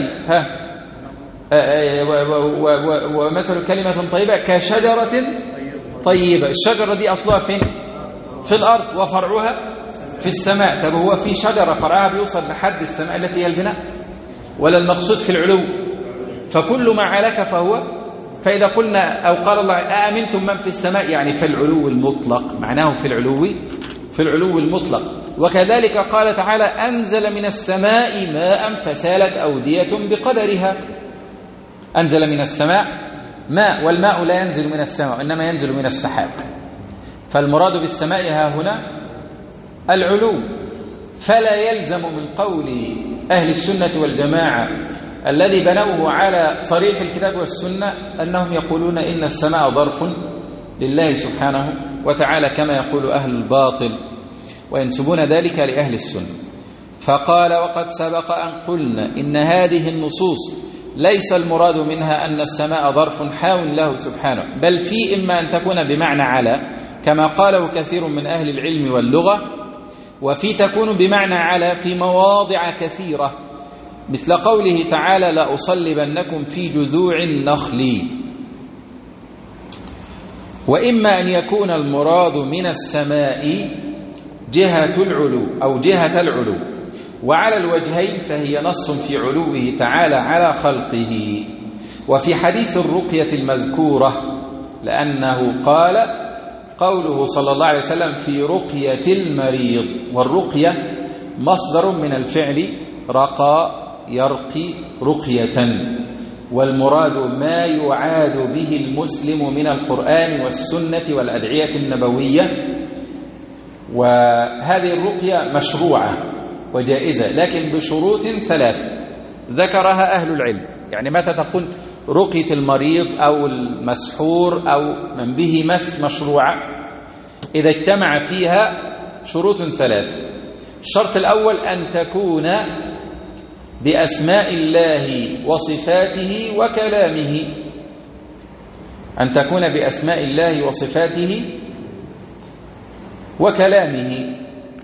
ومثل كلمة طيبة كشجرة طيبة. الشجرة دي أصلها فين؟ في الأرض، وفرعها في السماء. طب هو في شجرة فرعها بيوصل لحد السماء التي هي البناء، ولا المقصود في العلو؟ فكل ما علك فإذا قلنا أو قال الله أأمنتم من في السماء، يعني في العلو المطلق، معناه في العلو المطلق. وكذلك قال تعالى أنزل من السماء ماء فسالت أودية بقدرها. أنزل من السماء ماء، والماء لا ينزل من السماء إنما ينزل من السحاب، فالمراد بالسماء ها هنا العلو. فلا يلزم من قول أهل السنة والجماعة الذي بنوه على صريح الكتاب والسنة أنهم يقولون إن السماء ظرف لله سبحانه وتعالى كما يقول أهل الباطل، وينسبون ذلك لأهل السنة. فقال وقد سبق أن قلنا إن هذه النصوص ليس المراد منها أن السماء ظرف حاول له سبحانه، بل في إما أن تكون بمعنى على كما قاله كثير من أهل العلم واللغة، وفي تكون بمعنى على في مواضع كثيرة، مثل قوله تعالى لأصلبنكم في جذوع النخل. وإما أن يكون المراد من السماء جهة العلو أو جهة العلو، وعلى الوجهين فهي نص في علوه تعالى على خلقه. وفي حديث الرقية المذكورة، لأنه قال قوله صلى الله عليه وسلم في رقية المريض، والرقية مصدر من الفعل رقى يرقي رقية، والمراد ما يعاد به المسلم من القرآن والسنة والأدعية النبوية. وهذه الرقية مشروعة وجائزة، لكن بشروط ثلاثة ذكرها أهل العلم. يعني متى تقول رقية المريض أو المسحور أو من به مس مشروعة؟ إذا اجتمع فيها شروط ثلاثة. الشرط الأول أن تكون بأسماء الله وصفاته وكلامه، أن تكون بأسماء الله وصفاته وكلامه،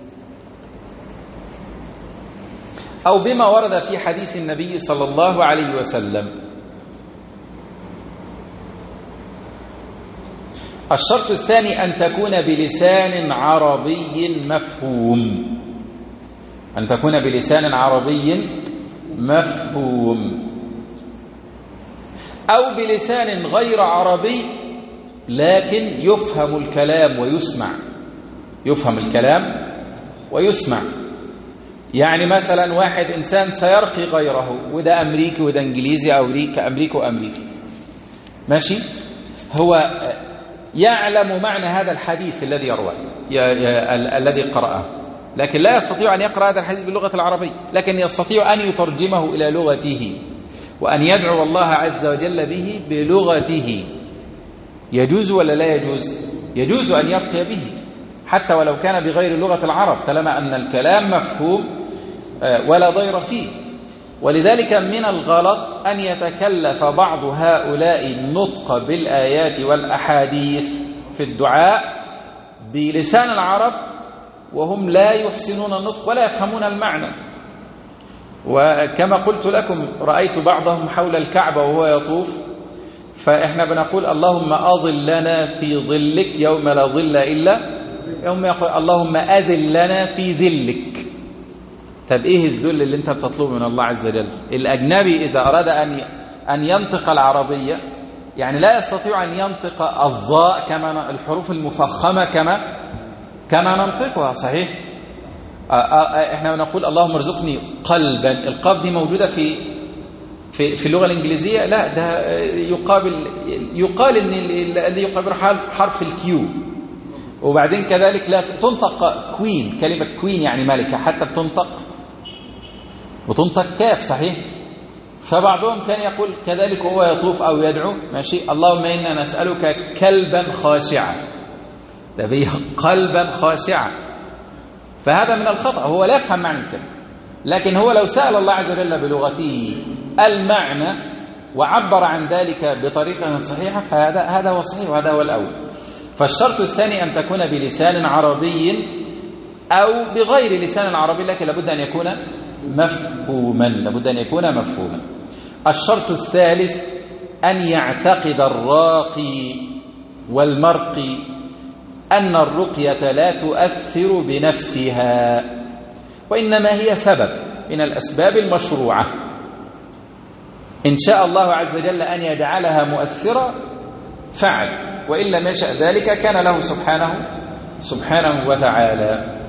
أو بما ورد في حديث النبي صلى الله عليه وسلم. الشرط الثاني أن تكون بلسان عربي مفهوم، أن تكون بلسان عربي مفهوم، أو بلسان غير عربي لكن يفهم الكلام ويسمع، يفهم الكلام ويسمع. يعني مثلا واحد إنسان سيرقي غيره، وده أمريكي وده إنجليزي، أو أمريكي وأمريكي، ماشي، هو يعلم معنى هذا الحديث الذي يروى الذي قرأه، لكن لا يستطيع أن يقرأ هذا الحديث باللغة العربية، لكن يستطيع أن يترجمه إلى لغته وأن يدعو الله عز وجل به بلغته. يجوز ولا لا يجوز؟ يجوز أن يرقي به حتى ولو كان بغير لغة العرب، طالما أن الكلام مفهوم ولا ضير فيه. ولذلك من الغلط أن يتكلف بعض هؤلاء النطق بالآيات والأحاديث في الدعاء بلسان العرب وهم لا يحسنون النطق ولا يفهمون المعنى. وكما قلت لكم رأيت بعضهم حول الكعبة وهو يطوف، فإحنا بنقول اللهم أظلنا في ظلك يوم لا ظل إلا يوم يقول اللهم أذلنا في ذلك. طب إيه الذل اللي أنت بتطلبه من الله عز وجل؟ الأجنبي إذا أراد أن ينطق العربية يعني لا يستطيع أن ينطق الضاء كما الحروف المفخمة كما ننطقها. صحيح؟ احنا نقول اللهم ارزقني قلبا، القاف دي موجودة في اللغة الإنجليزية؟ لا، ده يقال ان الذي يقابل حرف الكيو. وبعدين كذلك لا تنطق كوين، كلمة كوين يعني ملكة، حتى بتنطق كاف. صحيح؟ فبعضهم كان يقول كذلك وهو يطوف أو يدعو، ماشي، اللهم إنا نسألك كلبا خاشعا، تبيه قلبا خاشعا. فهذا من الخطأ، هو لا يفهم معنى الكلمة، لكن هو لو سأل الله عز وجل بلغته المعنى وعبر عن ذلك بطريقة صحيحة فهذا هو الصحيح وهذا هو الأول. فالشرط الثاني أن تكون بلسان عربي أو بغير لسان عربي، لكن لابد أن يكون مفهوما. الشرط الثالث أن يعتقد الراقي والمرقي أن الرقية لا تؤثر بنفسها، وإنما هي سبب من الأسباب المشروعة. إن شاء الله عز وجل أن يجعلها مؤثرة فعل، وإن لم يشأ ذلك كان له سبحانه وتعالى.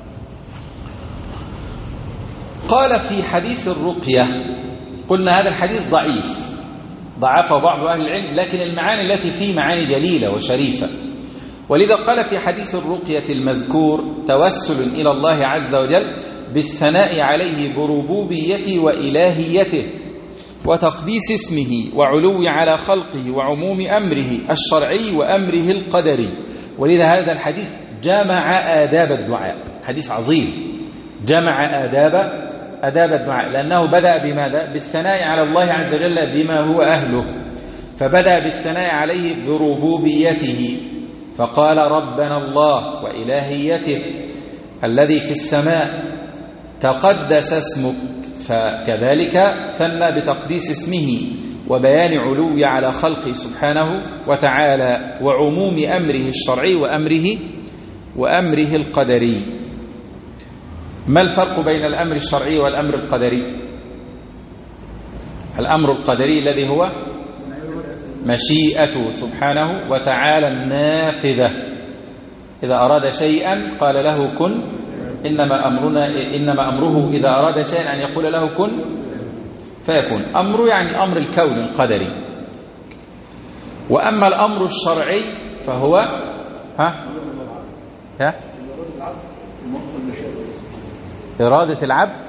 قال في حديث الرقية، قلنا هذا الحديث ضعفه بعض أهل العلم، لكن المعاني التي فيه معاني جليلة وشريفة، ولذا قال في حديث الرقية المذكور توسل إلى الله عز وجل بالثناء عليه بربوبيته وإلهيته وتقديس اسمه وعلو على خلقه وعموم أمره الشرعي وأمره القدري. ولذا هذا الحديث جمع آداب الدعاء، حديث عظيم جمع آداب الدعاء، لأنه بدأ بماذا؟ بالثناء على الله عز وجل بما هو أهله، فبدأ بالثناء عليه بربوبيته، فقال ربنا الله وإلهيته الذي في السماء تقدس اسمك، فكذلك ثنى بتقديس اسمه وبيان علو على خلقه سبحانه وتعالى وعموم أمره الشرعي وأمره القدري. ما الفرق بين الأمر الشرعي والأمر القدري؟ الأمر القدري الذي هو مشيئته سبحانه وتعالى النافذة، إذا أراد شيئا قال له كن، إنما أمره إذا أراد شيئا أن يقول له كن فيكون. أمره يعني أمر الكون القدري. وأما الأمر الشرعي فهو إرادة العبد،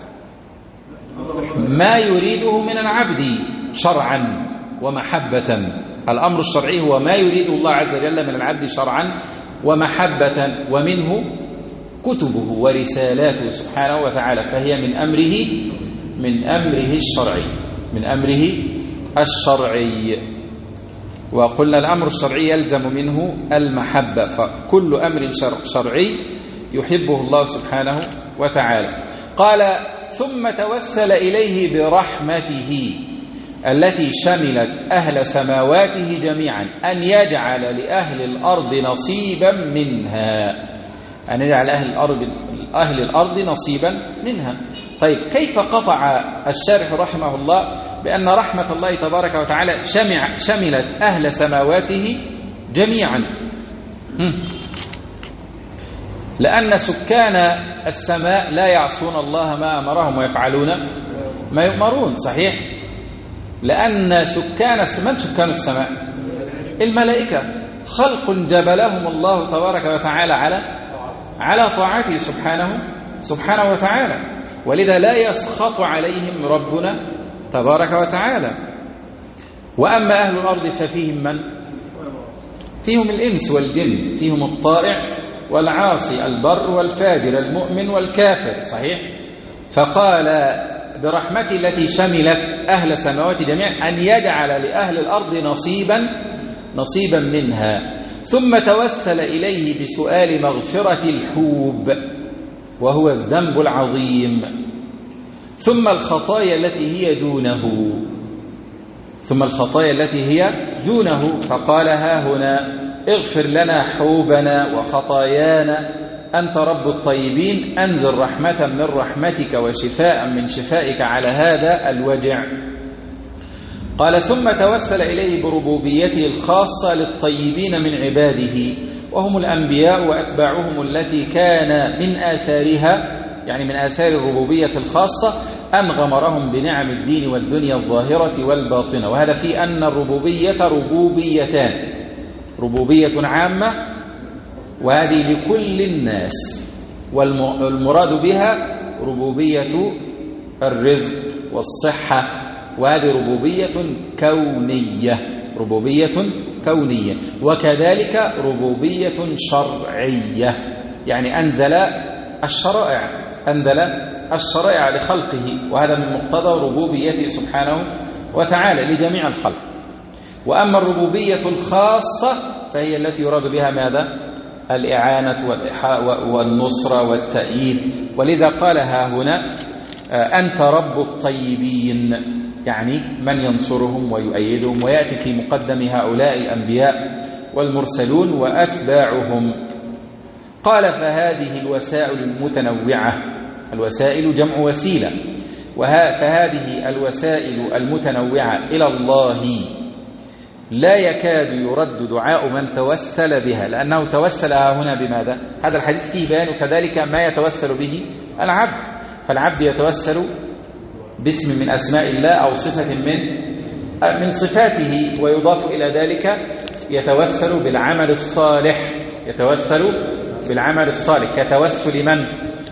ما يريده من العبد شرعا ومحبة. الأمر الشرعي هو ما يريده الله عز وجل من العبد شرعا ومحبة، ومنه كتبه ورسالاته سبحانه وتعالى، فهي من أمره الشرعي. وقلنا الأمر الشرعي يلزم منه المحبة، فكل أمر شرعي يحبه الله سبحانه وتعالى. قال ثم توسل إليه برحمته التي شملت أهل سماواته جميعا أن يجعل لأهل الأرض نصيبا منها، أن يجعل أهل الأرض نصيبا منها. طيب كيف قطع الشارح رحمه الله بأن رحمة الله تبارك وتعالى شملت أهل سماواته جميعا؟ لأن سكان السماء لا يعصون الله ما أمرهم ويفعلون ما يؤمرون. صحيح؟ لأن سكان السماء الملائكة، خلق جبلهم الله تبارك وتعالى على طاعته سبحانه وتعالى، ولذا لا يسخط عليهم ربنا تبارك وتعالى. وأما أهل الأرض ففيهم من؟ فيهم الإنس والجن، فيهم الطائع والعاصي، البر والفاجر، المؤمن والكافر. صحيح؟ فقال برحمته التي شملت أهل السماوات جميعا أن يجعل لأهل الأرض نصيبا منها. ثم توسل إليه بسؤال مغفرة الحوب وهو الذنب العظيم، ثم الخطايا التي هي دونه، فقال ها هنا اغفر لنا حوبنا وخطايانا أنت رب الطيبين، أنزل رحمة من رحمتك وشفاء من شفائك على هذا الوجع. قال ثم توسل إليه بربوبيته الخاصة للطيبين من عباده وهم الأنبياء وأتباعهم التي كان من آثارها، يعني من آثار الربوبية الخاصة، أن غمرهم بنعم الدين والدنيا الظاهرة والباطنة. وهذا في أن الربوبية ربوبيتان، ربوبية عامة وهذه لكل الناس، والمراد بها ربوبية الرزق والصحة، وهذه ربوبية كونية، ربوبية كونية. وكذلك ربوبية شرعية، يعني أنزل الشرائع لخلقه، وهذا من مقتضى ربوبيته سبحانه وتعالى لجميع الخلق. وأما الربوبية الخاصة فهي التي يراد بها ماذا؟ الإعانة والإحاء والنصرة والتأييد. ولذا قال ها هنا أنت رب الطيبين، يعني من ينصرهم ويؤيدهم، ويأتي في مقدم هؤلاء الأنبياء والمرسلون وأتباعهم. قال فهذه الوسائل المتنوعة، الوسائل جمع وسيلة، فهذه الوسائل المتنوعة إلى الله لا يكاد يرد دعاء من توسل بها، لأنه توسل هنا بماذا؟ هذا الحديث فيه بيان كذلك ما يتوسل به العبد. فالعبد يتوسل باسم من أسماء الله أو صفة من صفاته، ويضاف إلى ذلك يتوسل بالعمل الصالح، يتوسل بالعمل الصالح كتوسل من؟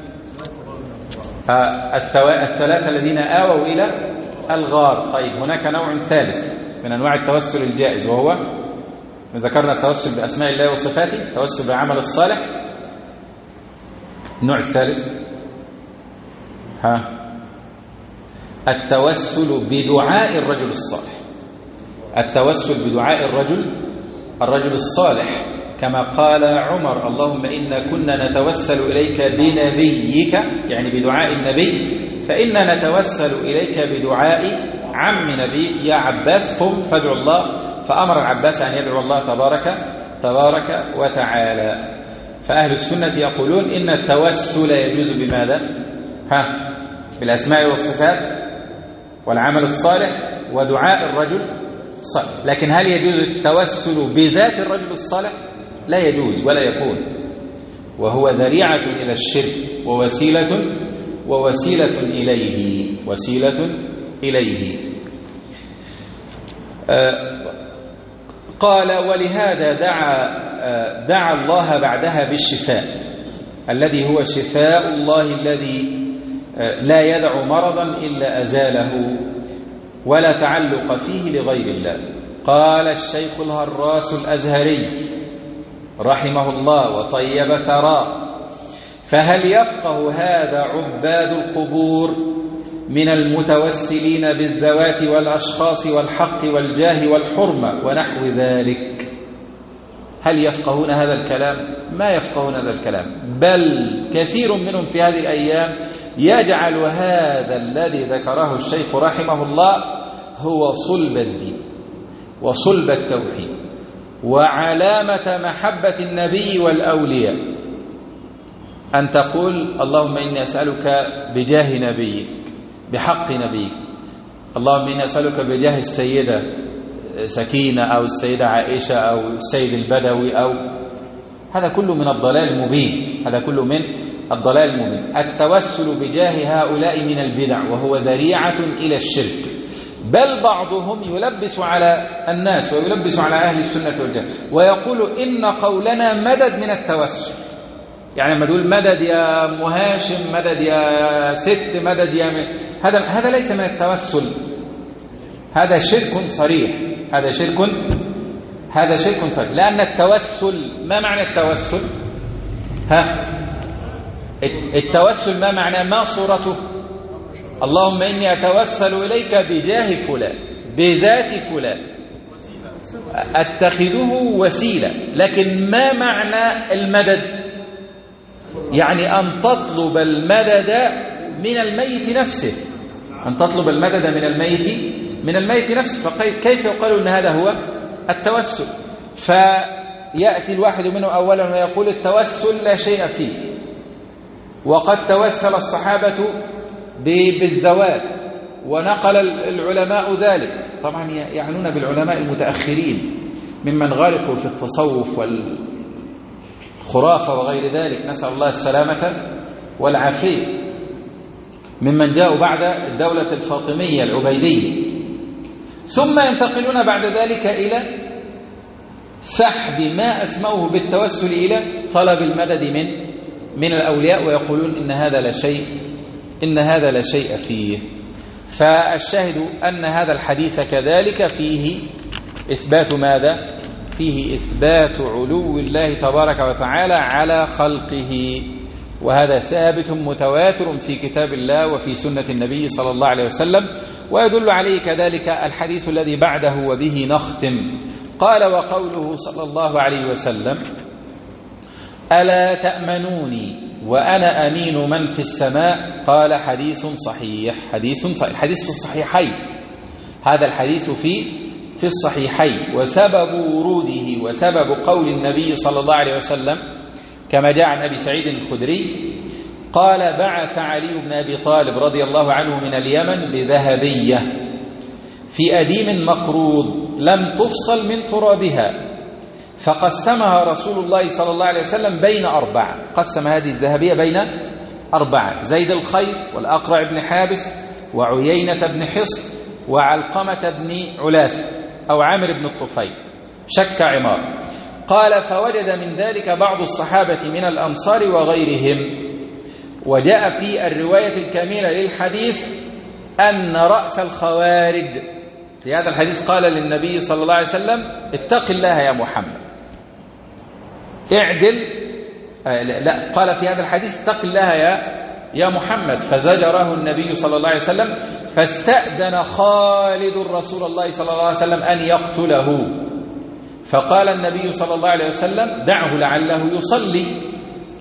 الثلاثة الذين آووا إلى الغار. طيب هناك نوع ثالث من أنواع التوسل الجائز، وهو ذكرنا التوسل بأسماء الله وصفاته، التوسل بالعمل الصالح. النوع الثالث التوسل بدعاء الرجل الصالح، التوسل بدعاء الرجل الصالح، كما قال عمر اللهم إنا كنا نتوسل إليك بنبيك، يعني بدعاء النبي، فإنا نتوسل إليك بدعاء عم نبيك يا عباس قم فادعو الله، فأمر العباس أن يدعو الله تبارك وتعالى. فأهل السنة يقولون إن التوسل يجوز بماذا؟ بالأسماء والصفات والعمل الصالح ودعاء الرجل الصالح. لكن هل يجوز التوسل بذات الرجل الصالح؟ لا يجوز ولا يكون، وهو ذريعة إلى الشرك ووسيلة إليه. قال ولهذا دعا الله بعدها بالشفاء الذي هو شفاء الله الذي لا يدع مرضا إلا أزاله ولا تعلق فيه لغير الله. قال الشيخ الهراس الأزهري رحمه الله وطيب ثراه فهل يفقه هذا عباد القبور من المتوسلين بالذوات والأشخاص والحق والجاه والحرمة ونحو ذلك؟ هل يفقهون هذا الكلام؟ ما يفقهون هذا الكلام، بل كثير منهم في هذه الأيام يجعل هذا الذي ذكره الشيخ رحمه الله هو صلب الدين وصلب التوحيد وعلامة محبة النبي والأولياء، أن تقول اللهم إني أسألك بجاه نبيك بحق نبيك، اللهم إني أسألك بجاه السيدة سكينة أو السيدة عائشة أو السيد البدوي، أو هذا كله من الضلال المبين، هذا كله من الضلال المبين. التوسل بجاه هؤلاء من البدع وهو ذريعة إلى الشرك، بل بعضهم يلبس على الناس ويلبس على أهل السنة والجماعة ويقول إن قولنا مدد من التوسل، يعني لما تقول مدد يا مهاشم، مدد يا ست، مدد يا هذا ليس من التوسل، هذا شرك صريح، هذا شرك صريح. لأن التوسل، ما معنى التوسل؟ التوسل ما معنى؟ ما صورته؟ اللهم إني أتوسل إليك بجاه فلان بذات فلان، أتخذه وسيلة. لكن ما معنى المدد؟ يعني أن تطلب المدد من الميت نفسه، أن تطلب المدد من الميت نفسه. فكيف يقال أن هذا هو التوسل؟ فيأتي الواحد منه أولا ويقول التوسل لا شيء فيه، وقد توسل الصحابة بالذوات ونقل العلماء ذلك، طبعا يعنون بالعلماء المتأخرين ممن غرقوا في التصوف والخرافة وغير ذلك، نسأل الله السلامة والعافية، ممن جاءوا بعد الدولة الفاطمية العبيدية، ثم ينتقلون بعد ذلك إلى سحب ما أسموه بالتوسل إلى طلب المدد من الأولياء، ويقولون إن هذا لا شيء فيه. فالشاهد أن هذا الحديث كذلك فيه إثبات ماذا؟ فيه إثبات علو الله تبارك وتعالى على خلقه، وهذا ثابت متواتر في كتاب الله وفي سنة النبي صلى الله عليه وسلم. ويدل عليه كذلك الحديث الذي بعده وبه نختم. قال: وقوله صلى الله عليه وسلم: ألا تأمنوني وأنا أمين من في السماء؟ قال: حديث صحيح. الحديث في الصحيحين، هذا الحديث في الصحيحين. وسبب وروده وسبب قول النبي صلى الله عليه وسلم كما جاء عن أبي سعيد الخدري قال: بعث علي بن أبي طالب رضي الله عنه من اليمن بذهبية في أديم مقروض لم تفصل من ترابها، فقسمها رسول الله صلى الله عليه وسلم بين 4. قسم هذه الذهبية بين 4: زيد الخير، والأقرع بن حابس، وعيينة بن حصن، وعلقمة بن علاث أو عامر بن الطفيل، شك عمار. قال: فوجد من ذلك بعض الصحابة من الأنصار وغيرهم. وجاء في الرواية الكاملة للحديث أن رأس الخوارج في هذا الحديث قال للنبي صلى الله عليه وسلم: اتق الله يا محمد، اعدل. لا، قال في هذا الحديث: اتق الله يا محمد، فزجره النبي صلى الله عليه وسلم، فاستأذن خالد رسول الله صلى الله عليه وسلم أن يقتله، فقال النبي صلى الله عليه وسلم: دعه لعله يصلي.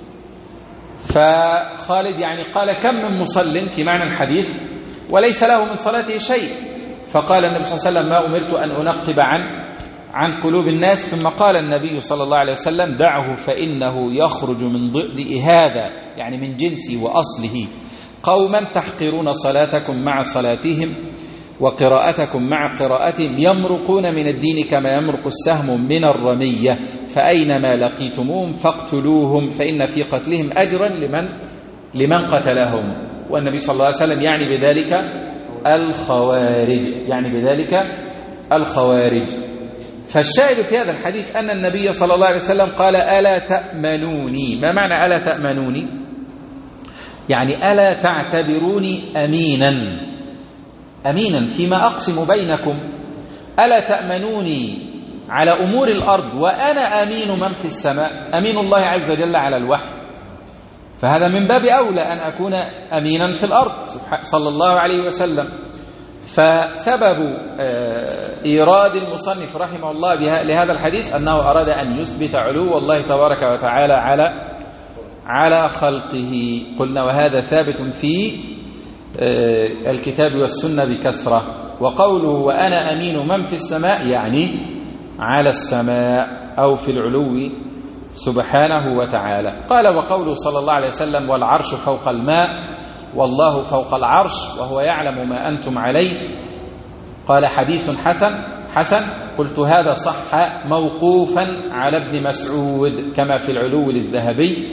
فخالد قال: كم من مصل في معنى الحديث وليس له من صلاته شيء. فقال النبي صلى الله عليه وسلم: ما أمرت أن أنقب عن قلوب الناس. ثم قال النبي صلى الله عليه وسلم: دعه فإنه يخرج من ضئضئ هذا، من جنسه وأصله، قوما تحقرون صلاتكم مع صلاتهم وقراءتكم مع قراءتهم، يمرقون من الدين كما يمرق السهم من الرمية، فأينما لقيتموهم فاقتلوهم، فإن في قتلهم أجرا لمن قتلهم. والنبي صلى الله عليه وسلم يعني بذلك الخوارج. فالشاهد في هذا الحديث أن النبي صلى الله عليه وسلم قال: ألا تأمنوني. ما معنى ألا تأمنوني؟ ألا تعتبروني أمينا فيما أقسم بينكم؟ ألا تأمنوني على أمور الأرض وأنا أمين من في السماء، أمين الله عز وجل على الوحي، فهذا من باب أولى أن أكون أمينا في الأرض صلى الله عليه وسلم. فسبب إيراد المصنف رحمه الله لهذا الحديث أنه أراد أن يثبت علو الله تبارك وتعالى على خلقه. قلنا وهذا ثابت في الكتاب والسنة بكثرة. وقوله وأنا أمين من في السماء على السماء أو في العلو سبحانه وتعالى. قال: وقوله صلى الله عليه وسلم: والعرش فوق الماء والله فوق العرش وهو يعلم ما أنتم عليه. قال: حديث حسن. قلت: هذا صح موقوفا على ابن مسعود كما في العلو للذهبي،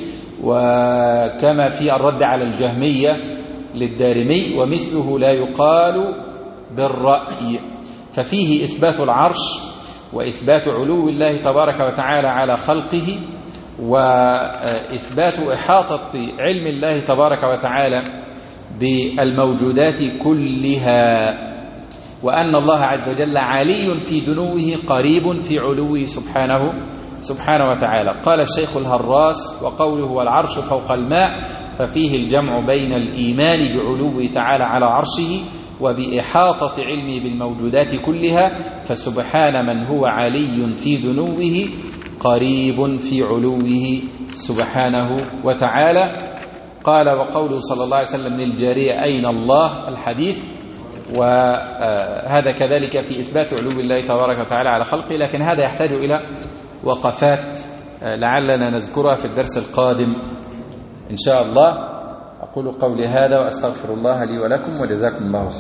وكما في الرد على الجهمية للدارمي، ومثله لا يقال بالرأي. ففيه إثبات العرش وإثبات علو الله تبارك وتعالى على خلقه، وإثبات إحاطة علم الله تبارك وتعالى بالموجودات كلها، وأن الله عز وجل علي في دنوه قريب في علوه سبحانه وتعالى. قال الشيخ الهراس: وقوله والعرش فوق الماء ففيه الجمع بين الإيمان بعلوه تعالى على عرشه وبإحاطة علمه بالموجودات كلها، فسبحان من هو علي في دنوه قريب في علوه سبحانه وتعالى. قال: وقوله صلى الله عليه وسلم للجارية: أين الله؟ الحديث. وهذا كذلك في إثبات علو الله تبارك وتعالى على خلقه، لكن هذا يحتاج إلى وقفات لعلنا نذكرها في الدرس القادم إن شاء الله. أقول قولي هذا وأستغفر الله لي ولكم، وجزاكم الله خيرا.